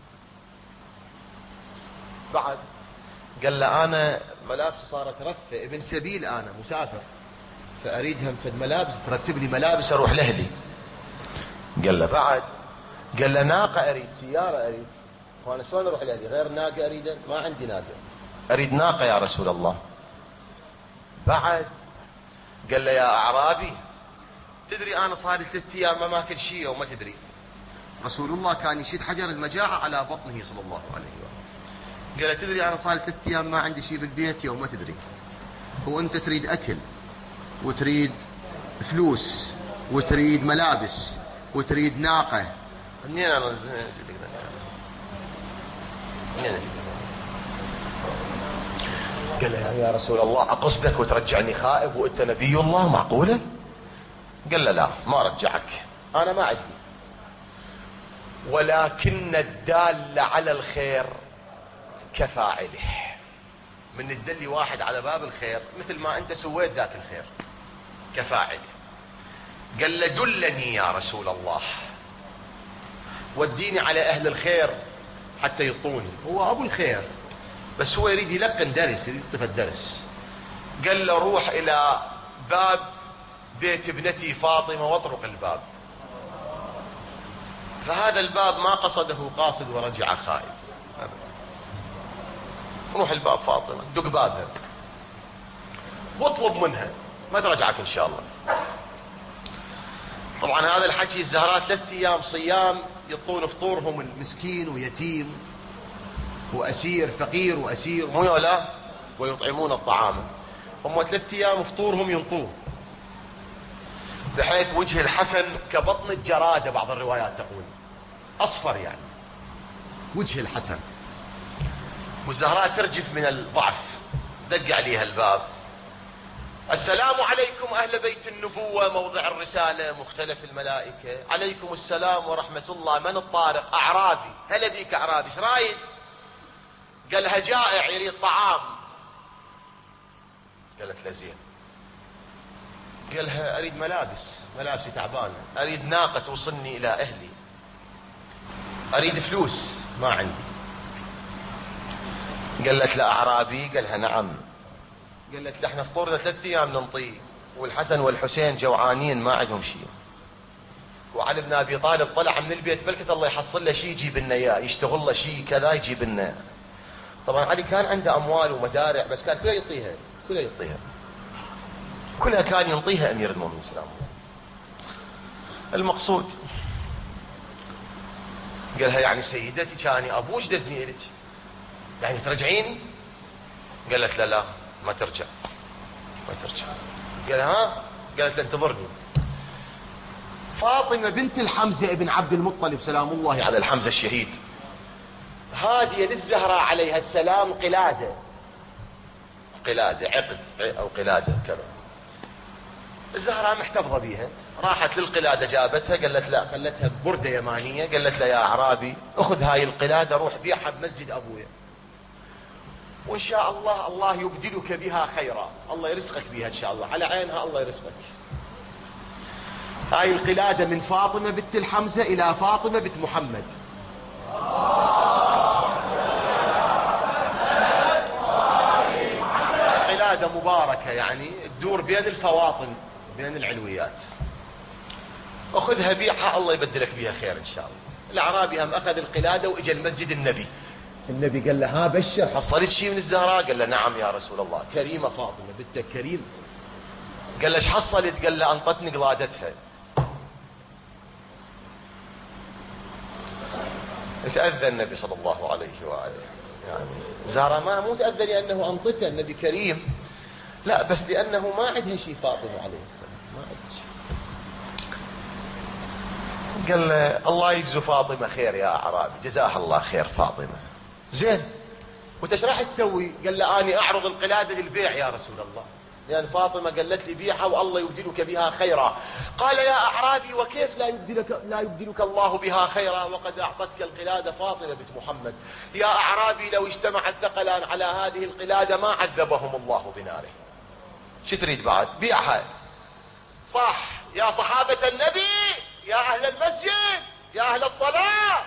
بعد قال له أنا ملابسي صارت رفة، ابن سبيل أنا مسافر، فأريد هم فد ملابس ترتب لي ملابس أروح لأهلي. قال له بعد قال له ناقة أريد، سيارة أريد، وأنا شلون أروح لأهلي غير ناقة أريد؟ ما عندي ناقة، أريد ناقة يا رسول الله. بعد قال له يا أعرابي تدري أنا صار لي 3 أيام ما ماكل شيء وما تدري. رسول الله كان يشد حجر المجاعة على بطنه صلى الله عليه وسلم. قال له تدري أنا صار لي 3 أيام ما عندي شيء بالبيت يوم ما تدري. هو أنت تريد أكل وتريد فلوس وتريد ملابس وتريد ناقة، منين أنا قال له يا رسول الله أقصدك وترجعني خائب وأنت نبي الله؟ معقولة؟ قال له لا ما رجعك، أنا ما عندي، ولكن الدال على الخير كفاعله. من الدل واحد على باب الخير مثل ما أنت سويت ذاك الخير كفاعله. قال له دلني يا رسول الله، وديني على أهل الخير حتى يطوني. هو أبو الخير بس هو يريد يلقن درس، يريد يطفى درس. قال له روح إلى باب بيت ابنتي فاطمة واطرق الباب. فهذا الباب ما قصده قاصد ورجع خائف. روح الباب فاطمة، دق بابها واطلب منها ما ترجعك إن شاء الله. طبعا هذا الحكي الزهراء 3 أيام صيام يطون فطورهم المسكين ويتيم وأسير، فقير وأسير، مو ولا ويطعمون الطعام. هم 3 أيام فطورهم ينطوه، بحيث وجه الحسن كبطن الجرادة، بعض الروايات تقول أصفر يعني وجه الحسن. والزهراء ترجف من الضعف، دق عليها الباب، السلام عليكم أهل بيت النبوة موضع الرسالة مختلف الملائكة. عليكم السلام ورحمة الله. من الطارق؟ أعرابي. هلا بيك أعرابي، ايش رايد؟ قالها جائع يريد طعام. قالت له زين. قالها أريد ملابسي تعبانة، أريد ناقة توصلني إلى أهلي، أريد فلوس ما عندي. قالت له أعرابي؟ قالها نعم. قالت له احنا فطورنا 3 أيام ننطيه، والحسن والحسين جوعانين ما عندهم شيء، وعلي بن أبي طالب طلع من البيت بلكت الله يحصل له شيء يجيب لنا اياه، يشتغل له شيء كذا يجيب لنا. طبعا علي كان عنده أموال ومزارع بس كان كلها يعطيها كلها كان ينطيها أمير المؤمنين سلام الله. المقصود قالها يعني سيدتي كاني ابوش دزني الك، يعني ترجعيني؟ قالت لا لا ما ترجع ما ترجع. قال ها؟ قالت انتظرني. فاطمة بنت الحمزة ابن عبد المطلب سلام الله على الحمزة الشهيد، هادية للزهراء عليها السلام قلادة، قلادة عقد او قلادة كذا، الزهراء محتفظة بيها، راحت للقلادة جابتها، قالت لا خلتها بردة يمانية، قالت له يا اعرابي اخذ هاي القلادة روح بيعها بمسجد ابويا، وان شاء الله الله يبدلك بها خيرا، الله يرزقك بها ان شاء الله، على عينها الله يرزقك. هاي القلادة من فاطمة بنت الحمزة الى فاطمة بنت محمد. قلادة مباركة يعني تدور بين الفواطم بين العلويات، اخذها بيعها الله يبدلك بها خير ان شاء الله. الاعرابي هم اخذ القلادة واجا المسجد النبي قال له ها بشر حصلت شيء من الزهراء؟ قال له نعم يا رسول الله، كريمة فاطمة بنتك كريم. قال له ايش حصلت؟ قال له انطتني قلادتها. تأذى النبي صلى الله عليه وآله، يعني زهراء ما مو تأذى لأنه أنطته، النبي كريم، لا بس لأنه ما عندها شيء فاطمة عليه السلام، ما عندها شيء. قال له الله يجزو فاطمة خير يا أعرابي، جزاها الله خير فاطمة. زين وانت ايش راح تسوي؟ قال له اني اعرض القلادة للبيع يا رسول الله، لان فاطمة قالت لي بيعها والله يبدلك بها خيرا. قال يا اعرابي وكيف لا يبدلك الله بها خيرا وقد اعطتك القلادة فاطمة بنت محمد؟ يا اعرابي لو اجتمع الثقلان على هذه القلادة ما عذبهم الله بناره. شو تريد بعد؟ بيعها. صح يا صحابة النبي، يا اهل المسجد، يا اهل الصلاة،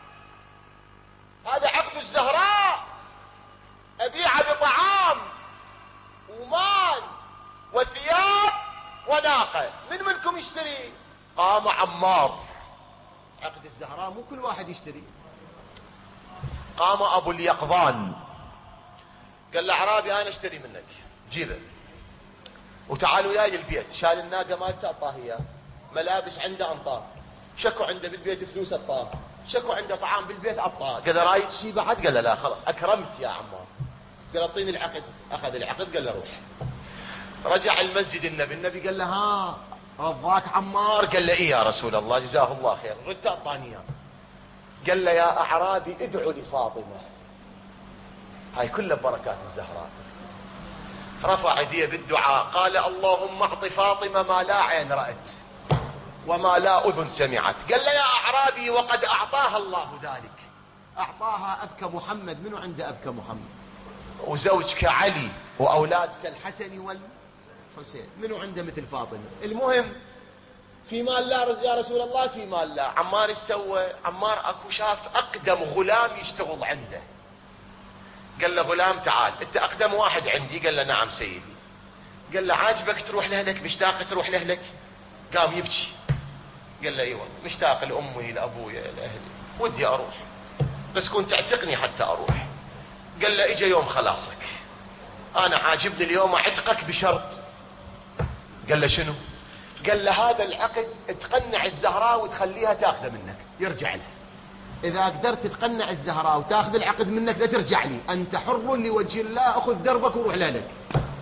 هذا عقد الزهراء، ابيعها بطعام ومال وثياب وناقة، من منكم يشتري؟ قام عمار. عقد الزهراء مو كل واحد يشتري. قام ابو اليقظان قال لاعرابي انا اشتري منك، جيبه وتعالوا وياي البيت. شال الناقة مالته اعطاه اياه، ملابس عنده انطاه، شكوا عنده بالبيت فلوس اعطاه، شكوا عنده طعام بالبيت اعطاه. قال رايد شيء بعد؟ قال لا خلاص اكرمت يا عمار. قال اعطيني العقد، اخذ العقد قال له روح. رجع المسجد النبي قال له ها رضاك عمار؟ قال له ايه يا رسول الله جزاه الله خير، رد اعطاني اياه. قال له يا اعرابي ادعوا لفاطمة، هاي كلها بركات الزهراء. رفع يديه بالدعاء قال اللهم اعط فاطمة ما لا عين رأت وما لا اذن سمعت. قال له يا اعرابي وقد اعطاها الله ذلك، اعطاها ابك محمد. منو عنده ابك محمد؟ وزوجك علي واولادك الحسن والحسين، منو عنده مثل فاطمة؟ المهم في مال لا يا رسول الله، في مال لا. عمار ايش سوى؟ عمار اكو شاف اقدم غلام يشتغل عنده، قال له غلام تعال انت اقدم واحد عندي. قال له نعم سيدي. قال له عاجبك تروح لاهلك؟ مشتاق تروح لاهلك؟ قام يبكي. قال له ايوه مشتاق لامي لابويا لاهلي، ودي اروح بس كنت تعتقني حتى اروح. قال له اجا يوم خلاصك، انا عاجبني اليوم اعتقك بشرط. قال له شنو؟ قال له هذا العقد تقنع الزهراء وتخليها تاخذه منك يرجع لها. اذا قدرت تقنع الزهراء وتاخذ العقد منك لا ترجع لي، انت حر لوجه الله، اخذ دربك وروح لك.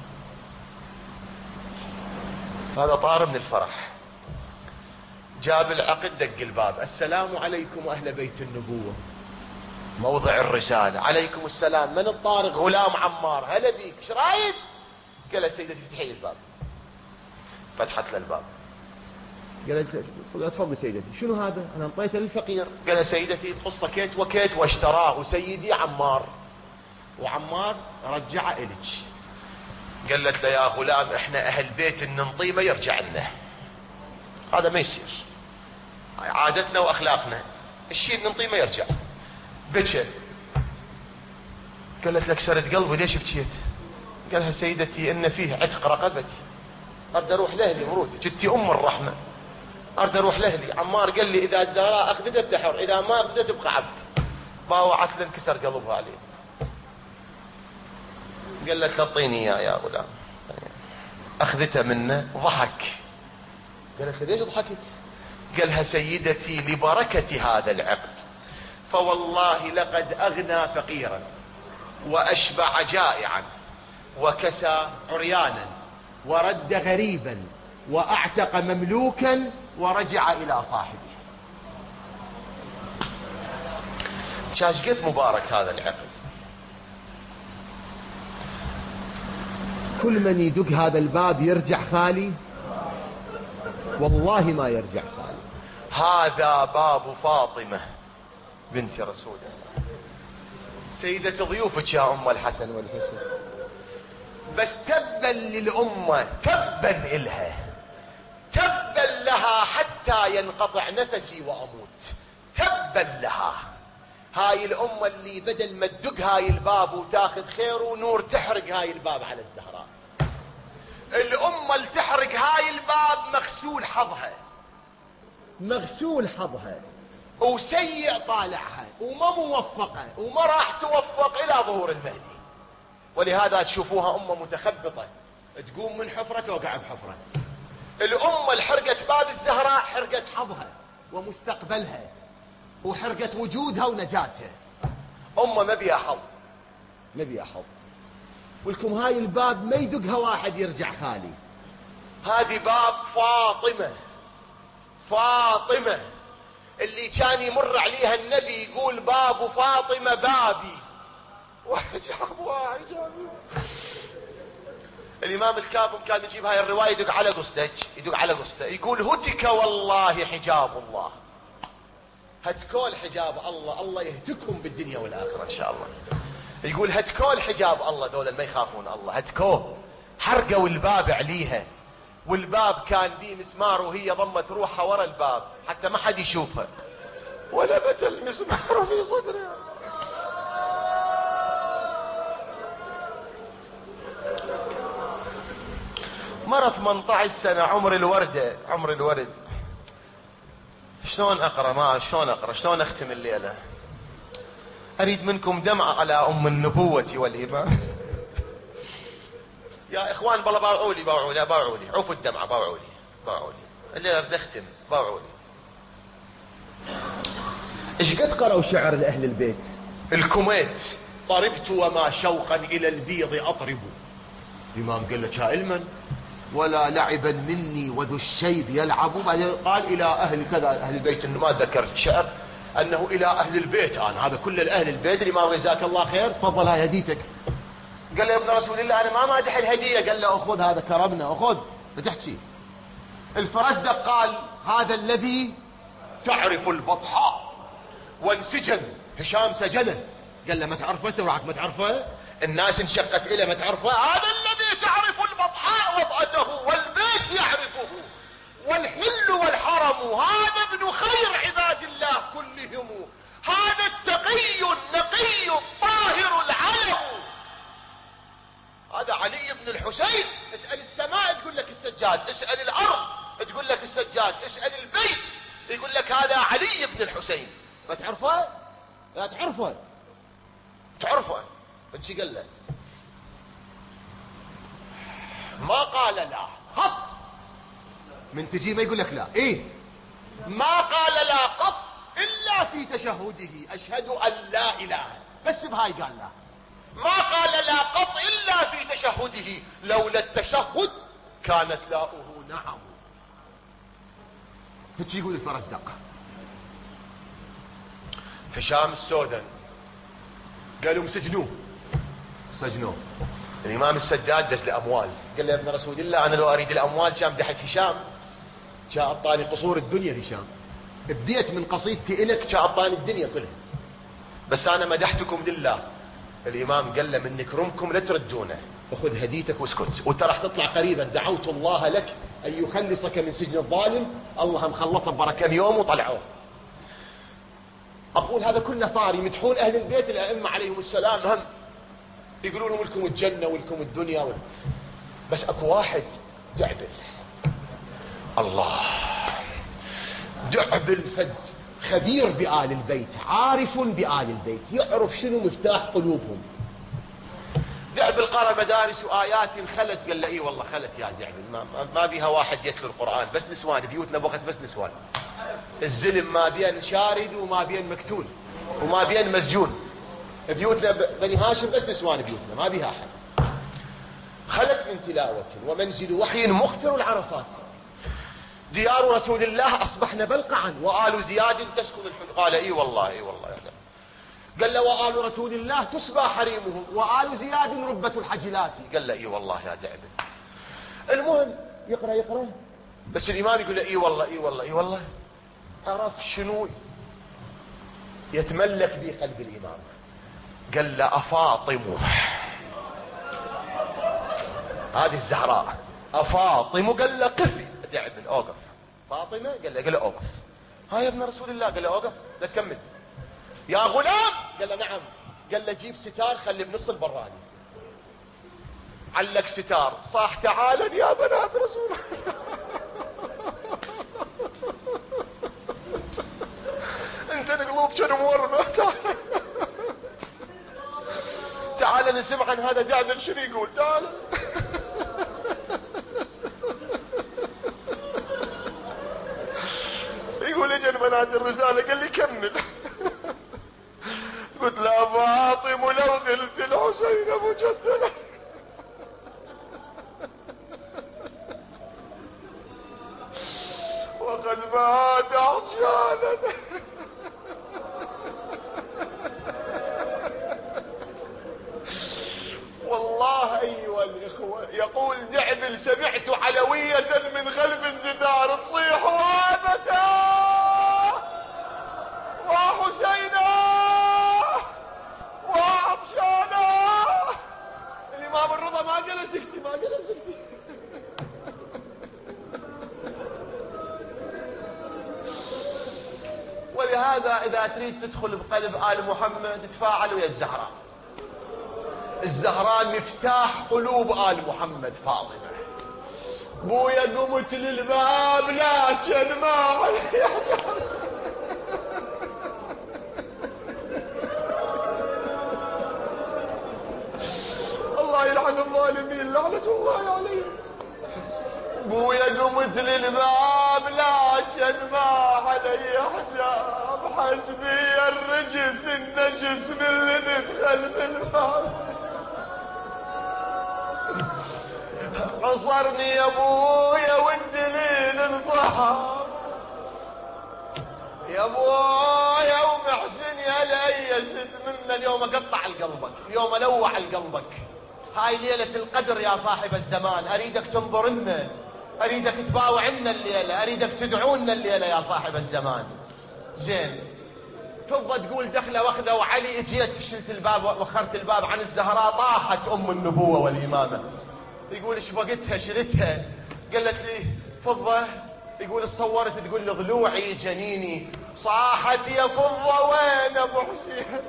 هذا طار من الفرح، جاب العقد دق الباب، السلام عليكم اهل بيت النبوة، موضع الرسالة. عليكم السلام، من الطارق؟ غلام عمار، هلا بيك، ايش رايد؟ قال سيدتي افتحي لي الباب. فتحت له الباب، قالت تفضل سيدتي. شنو هذا؟ انا انطيته للفقير. قال سيدتي القصة كيت وكيت واشتراه سيدي عمار، وعمار رجعه الك. قالت له يا غلام احنا اهل بيت ننطيه ما يرجع لنا، هذا ما يصير، هاي عادتنا واخلاقنا، الشيء ننطيه ما يرجع. بكى. قالت لك سرت قلبي ليش بكيت؟ قالها سيدتي ان فيه عتق رقبتي، ارد اروح لاهلي، مرودك انت ام الرحمة، ارد اروح لاهلي. عمار قال لي اذا الزهراء اخذته بتحر، اذا ما اخذته تبقى عبد. باوعت له انكسر قلبها عليه. قال لك اعطيني اياه يا غلام. اخذته منه ضحك. قالت له ليش ضحكت؟ قالها سيدتي لبركة هذا العقد فوالله لقد أغنى فقيرا وأشبع جائعا وكسى عريانا ورد غريبا وأعتق مملوكا ورجع إلى صاحبه. شاش قد مبارك هذا العقد. كل من يدق هذا الباب يرجع خالي؟ والله ما يرجع خالي. هذا باب فاطمة بنت رسول الله، سيدة ضيوفك يا أم الحسن والحسين. بس تبا للأمة، تبا إلها، تبا لها حتى ينقطع نفسي وأموت، تبا لها. هاي الأمة اللي بدل ما تدق هاي الباب وتاخذ خير ونور تحرق هاي الباب على الزهراء. الأمة اللي تحرق هاي الباب مغسول حظها، مغسول حظها وسيء طالعها وما موفقة وما راح توفق إلى ظهور المهدي. ولهذا تشوفوها أمة متخبطة، تقوم من حفرة توقع بحفرة. الأمة اللي حرقت باب الزهراء حرقت حظها ومستقبلها وحرقت وجودها ونجاتها. أمة ما بيها حظ، ما بيها حظ. ولكم هاي الباب ما يدقها واحد يرجع خالي. هذه باب فاطمة، فاطمة اللي كان يمر عليها النبي يقول باب فاطمة بابي وحجابها حجابي. الإمام الكاظم كان يجيب هاي الرواية يدق على قصته، يدق على قصته يقول هتك والله حجاب الله. هتكول حجاب الله، الله يهتكم بالدنيا والآخرة إن شاء الله. يقول هتكول حجاب الله، دول ما يخافون الله، هتكوه. حرقوا الباب عليها، والباب كان بيه مسمار وهي ضمت روحها ورا الباب حتى ما حد يشوفها، ولبت المسمار في صدرها. مرة 18 سنة عمر الوردة، عمر الورد. شلون اقرا؟ ما شلون اقرا، شلون اختم الليلة؟ اريد منكم دمعة على ام النبوة والإمام. يا اخوان بالله باوعوا لي، باوعوا لي، باوعوا لي، عوفوا الدمعة، باوعوا لي، باوعوا لي. الليلة اريد اختم، باوعوا لي. ايش قد قرأوا شعر لأهل البيت؟ الكوميت طربت وما شوقا الى البيض اطرب. الامام قال له علما ولا لعبا مني وذو الشيب يلعب. بعدين قال الى اهل كذا، اهل البيت، انه ما ذكر الشعر، انه الى اهل البيت. انا هذا كل الاهل البيت. الامام جزاك الله خير، تفضل هاي هديتك. قال له يا ابن رسول الله انا ما مادح الهديه. قال له اخذ هذا كرمنا، اخذ. بتحكي الفرزدق قال هذا الذي تعرف البطحاء وانسجن. هشام سجنه، قال له ما تعرفه، سوراك ما تعرفه، الناس انشقت إليه ما تعرفه. هذا الذي تعرف البطحاء وضعته والبيت يعرفه والحل والحرم. هذا ابن خير عباد الله كلهم، هذا التقي النقي الطاهر العلم. هذا علي بن الحسين. اسأل السماء تقول لك السجاد، اسأل الأرض تقول لك السجاد، اسأل البيت يقول لك هذا علي بن الحسين. ما تعرفه؟ لا تعرفه، تعرفه. فشي قال له؟ ما قال لا قط. من تجي ما يقول لك لا. ايه ما قال لا قط الا في تشهده اشهد ان لا اله، بس بهاي قال لا. ما قال لا قط الا في تشهده، لولا التشهد كانت لاؤه نعم. فشي يقول الفرزدق. هشام السودان قالوا مسجنوه، سجنوه. الامام السجاد دز الاموال، قال له يا ابن رسول الله انا لو اريد الاموال كان مدحت هشام، كان اعطاني قصور الدنيا. هشام بديت من قصيدتي الك كان اعطاني الدنيا كلها، بس انا مدحتكم لله. الامام قال له من نكرمكم لا تردونه، خذ هديتك واسكت، وانت راح تطلع قريبا. دعوت الله لك ان يخلصك من سجن الظالم، الله مخلصه ببركه يوم وطلعوه. اقول هذا كله صار يمدحون اهل البيت الائمه عليهم السلام، هم يقولون لهم لكم الجنه ولكم الدنيا بس اكو واحد دعبل، الله دعبل فد خبير بآل البيت، عارف بآل البيت، يعرف شنو مفتاح قلوبهم. دعبل قرأ مدارس وآيات خلت. قال له اي والله خلت يا دعبل، ما بيها واحد يتلو القرآن، بس نسوان، بيوتنا بوقت بس نسوان. الزلم ما بين شارد وما بين مكتول. وما بين مسجون. بيوتنا بني هاشم بس نسوان بيوتنا ما بيها أحد. خلت من تلاوة ومنزل وحي مخثر العرصات. ديار رسول الله أصبحنا بلقعا وآل زياد تسكن الحلم. قال اي والله اي والله يا دعبل. قال له وآل رسول الله تسبى حريمهم وآل زياد ربة الحجلات. قال له اي والله يا دعبل. المهم يقرأ بس الإمام يقول له اي والله اي والله اي والله. عرف شنو يتملك في قلب الإمام. قال له أفاطم، هذه الزهراء أفاطم. قال له قفي دعبل أوقف. فاطمة قال له أوقف. ها يا ابن رسول الله. قال له أوقف لا تكمل. يا غلام. قال له نعم. قال له جيب ستار خلي بنص البراني. علق ستار صاح تعالا يا بنات رسول الله. انت القلوب كان مورمة. تعال نسمع عن هذا دعبل شنو يقول. تعال. يقول اجن بنات الرسالة. قال لي كمل. قلت لا فاطم لو قلت الحسين مجدلا. وقد مات عطشانا. والله ايها الاخوة يقول دعبل سمعت علوية من خلف الجدار تصيح وابتا وحسينا وعطشانا. الامام الرضا ما قال سكتي ما قال سكتي. ولهذا اذا تريد تدخل بقلب آل محمد تفاعل ويا الزهراء. الزهراء مفتاح قلوب آل محمد. فاطمة بويا قمت للباب لكن ما علي. الله يلعن الظالمين لعنة الله عليهم. بويا قمت للباب لكن ما علي حساب. حسبي الرجس النجس من اللي ندخل بالباب. عصرني يا ابويا والدليل انصحاب. يا ابويا ومحسن يا ليست منا اليوم اقطع لقلبك اليوم الوع لقلبك. هاي ليلة القدر يا صاحب الزمان. اريدك تنظر لنا اريدك تباوع لنا الليلة اريدك تدعونا الليلة يا صاحب الزمان. زين فضة تقول دخلة واخذة وعلي اجيت فشلت الباب وخرت الباب عن الزهراء. طاحت ام النبوة والامامة. يقول ايش بقتها شلتها. قالت لي فضة. يقول صورت تقول لي ضلوعي جنيني. صاحت يا فضة وين ابو حسين.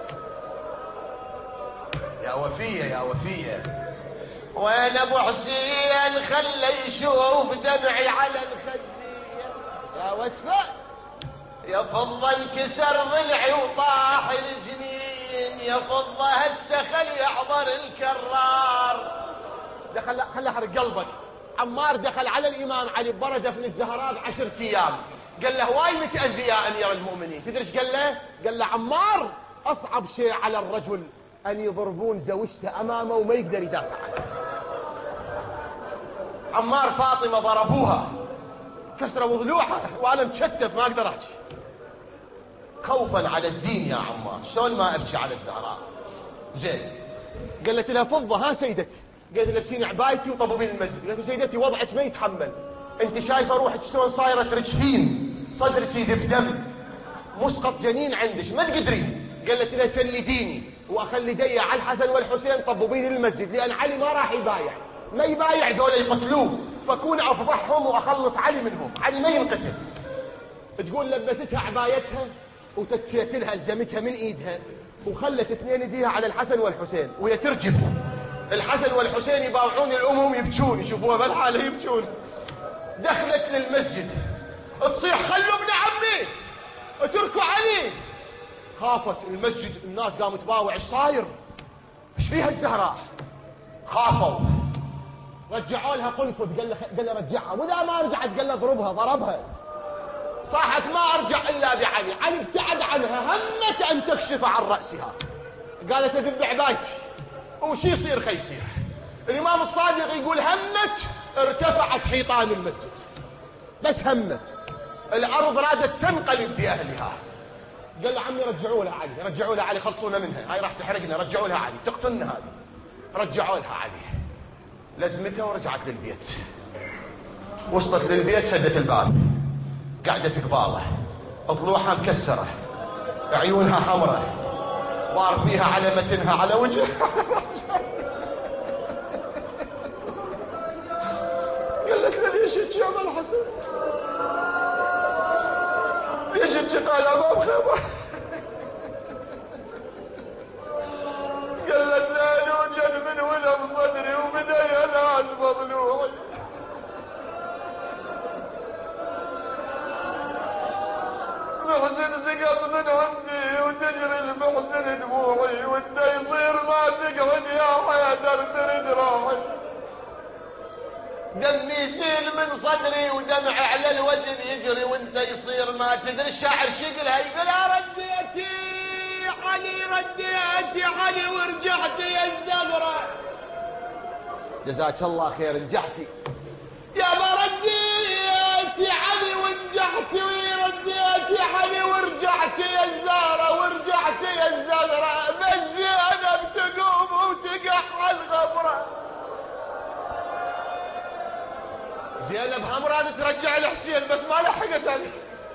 يا وفية يا وفية وين ابو حسين خلى يشوف دمعي على الخدية. يا وسفة يا فضة انكسر ضلعي وطاح الجنين. يا فضة هسه خل يحضر الكرار. دخل خل احرق قلبك. عمار دخل على الامام علي ببرده في الزهراء ب10 ايام. قال له واي متأذي يا امير المؤمنين. تدري ايش قال له؟ قال له عمار اصعب شيء على الرجل ان يضربون زوجته امامه وما يقدر يدافع عنها. عمار فاطمة ضربوها كسروا ضلوعها وانا مشتت ما اقدر احكي خوفا على الدين. يا عمار شلون ما ابكي على الزهراء. زين قالت لها فضة ها سيدتي. قالت لبسيني عبايتي وطببين المسجد. قالت سيدتي وضعك ما يتحمل. انت شايفه روحك شلون صايره ترجفين صدرك يذب دم مسقط جنين عندش ما تقدرين. قالت لها سلديني واخلي دي على الحسن والحسين طببين المسجد لان علي ما راح يبايع. ما يبايع دول يقتلوه فكون افضحهم واخلص علي منهم. علي ما ينقتل. تقول لبستها عبايتها وتكيت لها الزمتها من ايدها وخلت 2 ايديها على الحسن والحسين وهي ترجف. الحسن والحسين يباوعون الامم يبكون يشوفوها بالحاله يبكون. دخلت للمسجد تصيح خلوا ابن عمي اتركوا علي. خافت المسجد الناس قامت تباوع ايش صاير ايش فيها الزهراء. خافوا رجعوا لها قنفذ. قال له رجعها واذا ما رجعت قال له ضربها. ضربها صاحت ما أرجع إلا بعلي. علي ابتعد عنها، همت أن تكشف عن رأسها، قالت أذب عبايتي وش يصير خيصير. الإمام الصادق يقول همت ارتفعت حيطان المسجد، بس همت الأرض رادت تنقلب بأهلها. قال له عمي رجعوا لها علي، رجعوا لها علي، خلصونا منها، هاي راح تحرقنا، رجعوا لها علي، تقتلنا هذه. رجعوا لها علي، لزمتها ورجعت للبيت. وصلت للبيت سدت الباب، قعدت قباله، ضلوعها مكسرة، عيونها حمراء، ضار فيها على متنها على وجهها. قالت له ليش هيك يا ابا الحسن؟ ليش هيك؟ قال امام خيبر. قالت لا يوجد من ولم صدري وبداية لازم ضلوعي. محسن سقط من عندي وتجري المحسن دموعي، وانت يصير ما تقعد يا حيدر ترد راحي. دمي يشيل من صدري ودمع على الوجه يجري، وانت يصير ما تدري. الشاعر شقلها يقول رديتي علي، رديتي علي ورجعتي يا الزغرة. جزاك الله خير، رجعتي يا ما رديتي علي ورجعتي، رديتي علي ورجعتي يا الزهرة، ورجعتي يا الزغرة. بس زينب تقوم وتقع الغبرة. زينب هم رادت ترجع الحسين بس ما لحقت علي.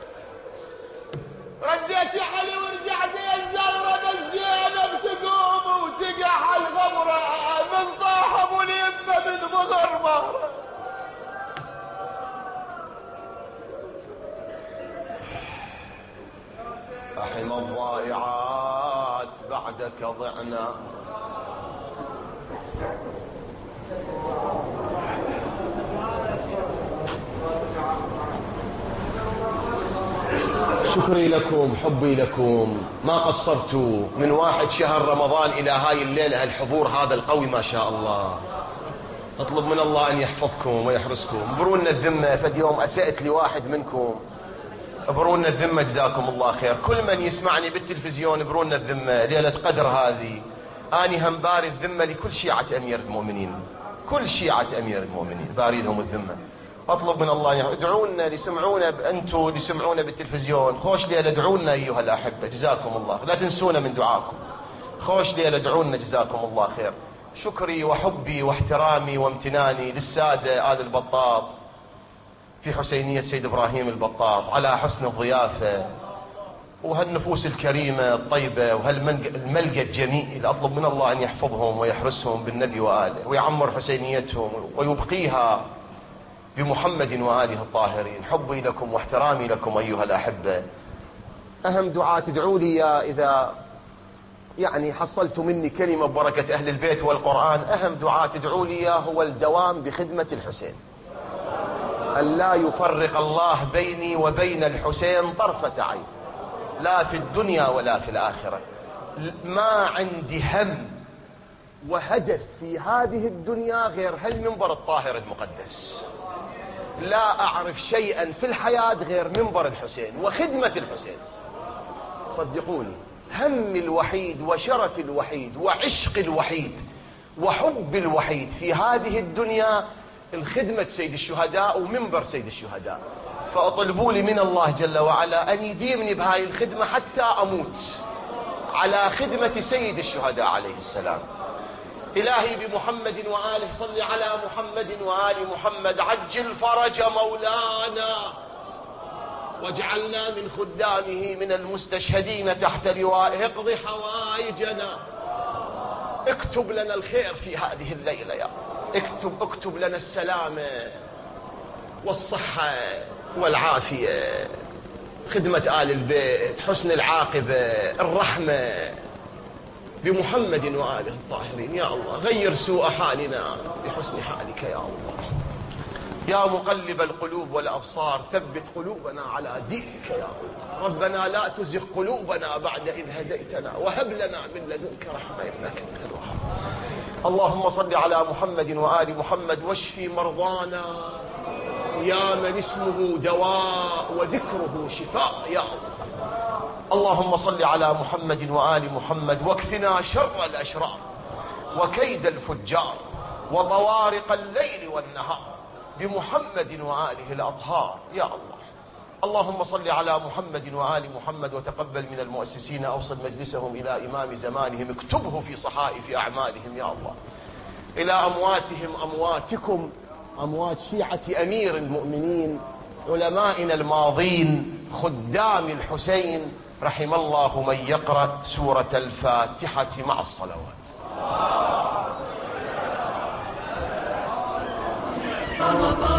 رديتي علي ورجعتي يا الزهرة، بس زينب تقوم وتقع الغبرة. من طاح ابو اليمة من ظهر مهره. رحم الضائعات بعدك ضعنا. شكري لكم، حبي لكم، ما قصرتوا من واحد شهر رمضان إلى هاي الليلة. الحضور هذا القوي ما شاء الله. أطلب من الله أن يحفظكم ويحرسكم. برونا الذمة، فد يوم أسأت لواحد منكم، برونا الذمة جزاكم الله خير. كل من يسمعني بالتلفزيون برونا الذمة. ليلة قدر هذه أني هم باري الذمة لكل شيعة أمير المؤمنين، كل شيعة أمير المؤمنين باري لهم الذمة. أطلب من الله ادعونا لسمعونا، أنتم اللي سمعونا بالتلفزيون خوش ليلة ادعونا أيها الأحبة جزاكم الله، لا تنسونا من دعاكم. خوش ليلة ادعونا جزاكم الله خير. شكري وحبي واحترامي وامتناني للسادة آل البطاط في حسينية سيد إبراهيم البطاط على حسن الضيافة وهالنفوس الكريمة الطيبة وهالملقى الجميل. أطلب من الله أن يحفظهم ويحرسهم بالنبي وآله ويعمر حسينيتهم ويبقيها بمحمد وآله الطاهرين. حبي لكم واحترامي لكم أيها الأحبة. أهم دعاء تدعوا لي إذا يعني حصلت مني كلمة ببركة أهل البيت والقرآن، أهم دعاء تدعوا لي هو الدوام بخدمة الحسين، أن لا يفرق الله بيني وبين الحسين طرفة عين، لا في الدنيا ولا في الآخرة. ما عندي هم وهدف في هذه الدنيا غير هالمنبر الطاهر المقدس. لا أعرف شيئا في الحياة غير منبر الحسين وخدمة الحسين. صدقوني هم الوحيد وشرف الوحيد وعشق الوحيد وحب الوحيد في هذه الدنيا الخدمة سيد الشهداء ومنبر سيد الشهداء. فأطلبوا لي من الله جل وعلا أن يديمني بهاي الخدمة حتى أموت على خدمة سيد الشهداء عليه السلام. إلهي بمحمد وآله صل على محمد وآل محمد. عجل فرج مولانا واجعلنا من خدامه من المستشهدين تحت لوائه. اقض حوائجنا، اكتب لنا الخير في هذه الليلة يا رب. اكتب لنا السلامة والصحة والعافية، خدمة آل البيت، حسن العاقبة، الرحمة بمحمد وآله الطاهرين. يا الله غير سوء حالنا بحسن حالك يا الله. يا مقلب القلوب والأبصار ثبت قلوبنا على دينك يا الله. ربنا لا تزغ قلوبنا بعد إذ هديتنا وهب لنا من لدنك رحمة إنك أنت الوهاب. اللهم صل على محمد وآل محمد واشف مرضانا يا من اسمه دواء وذكره شفاء يا الله. اللهم صل على محمد وآل محمد، واكفنا شر الأشرار وكيد الفجار وطوارق الليل والنهار بمحمد وآله الأطهار يا الله. اللهم صل على محمد وآل محمد، وتقبل من المؤسسين أوصل مجلسهم إلى إمام زمانهم، اكتبه في صحائف أعمالهم يا الله. إلى أمواتهم أمواتكم، أموات شيعة أمير المؤمنين علمائنا الماضين خدام الحسين، رحم الله من يقرأ سورة الفاتحة مع الصلوات.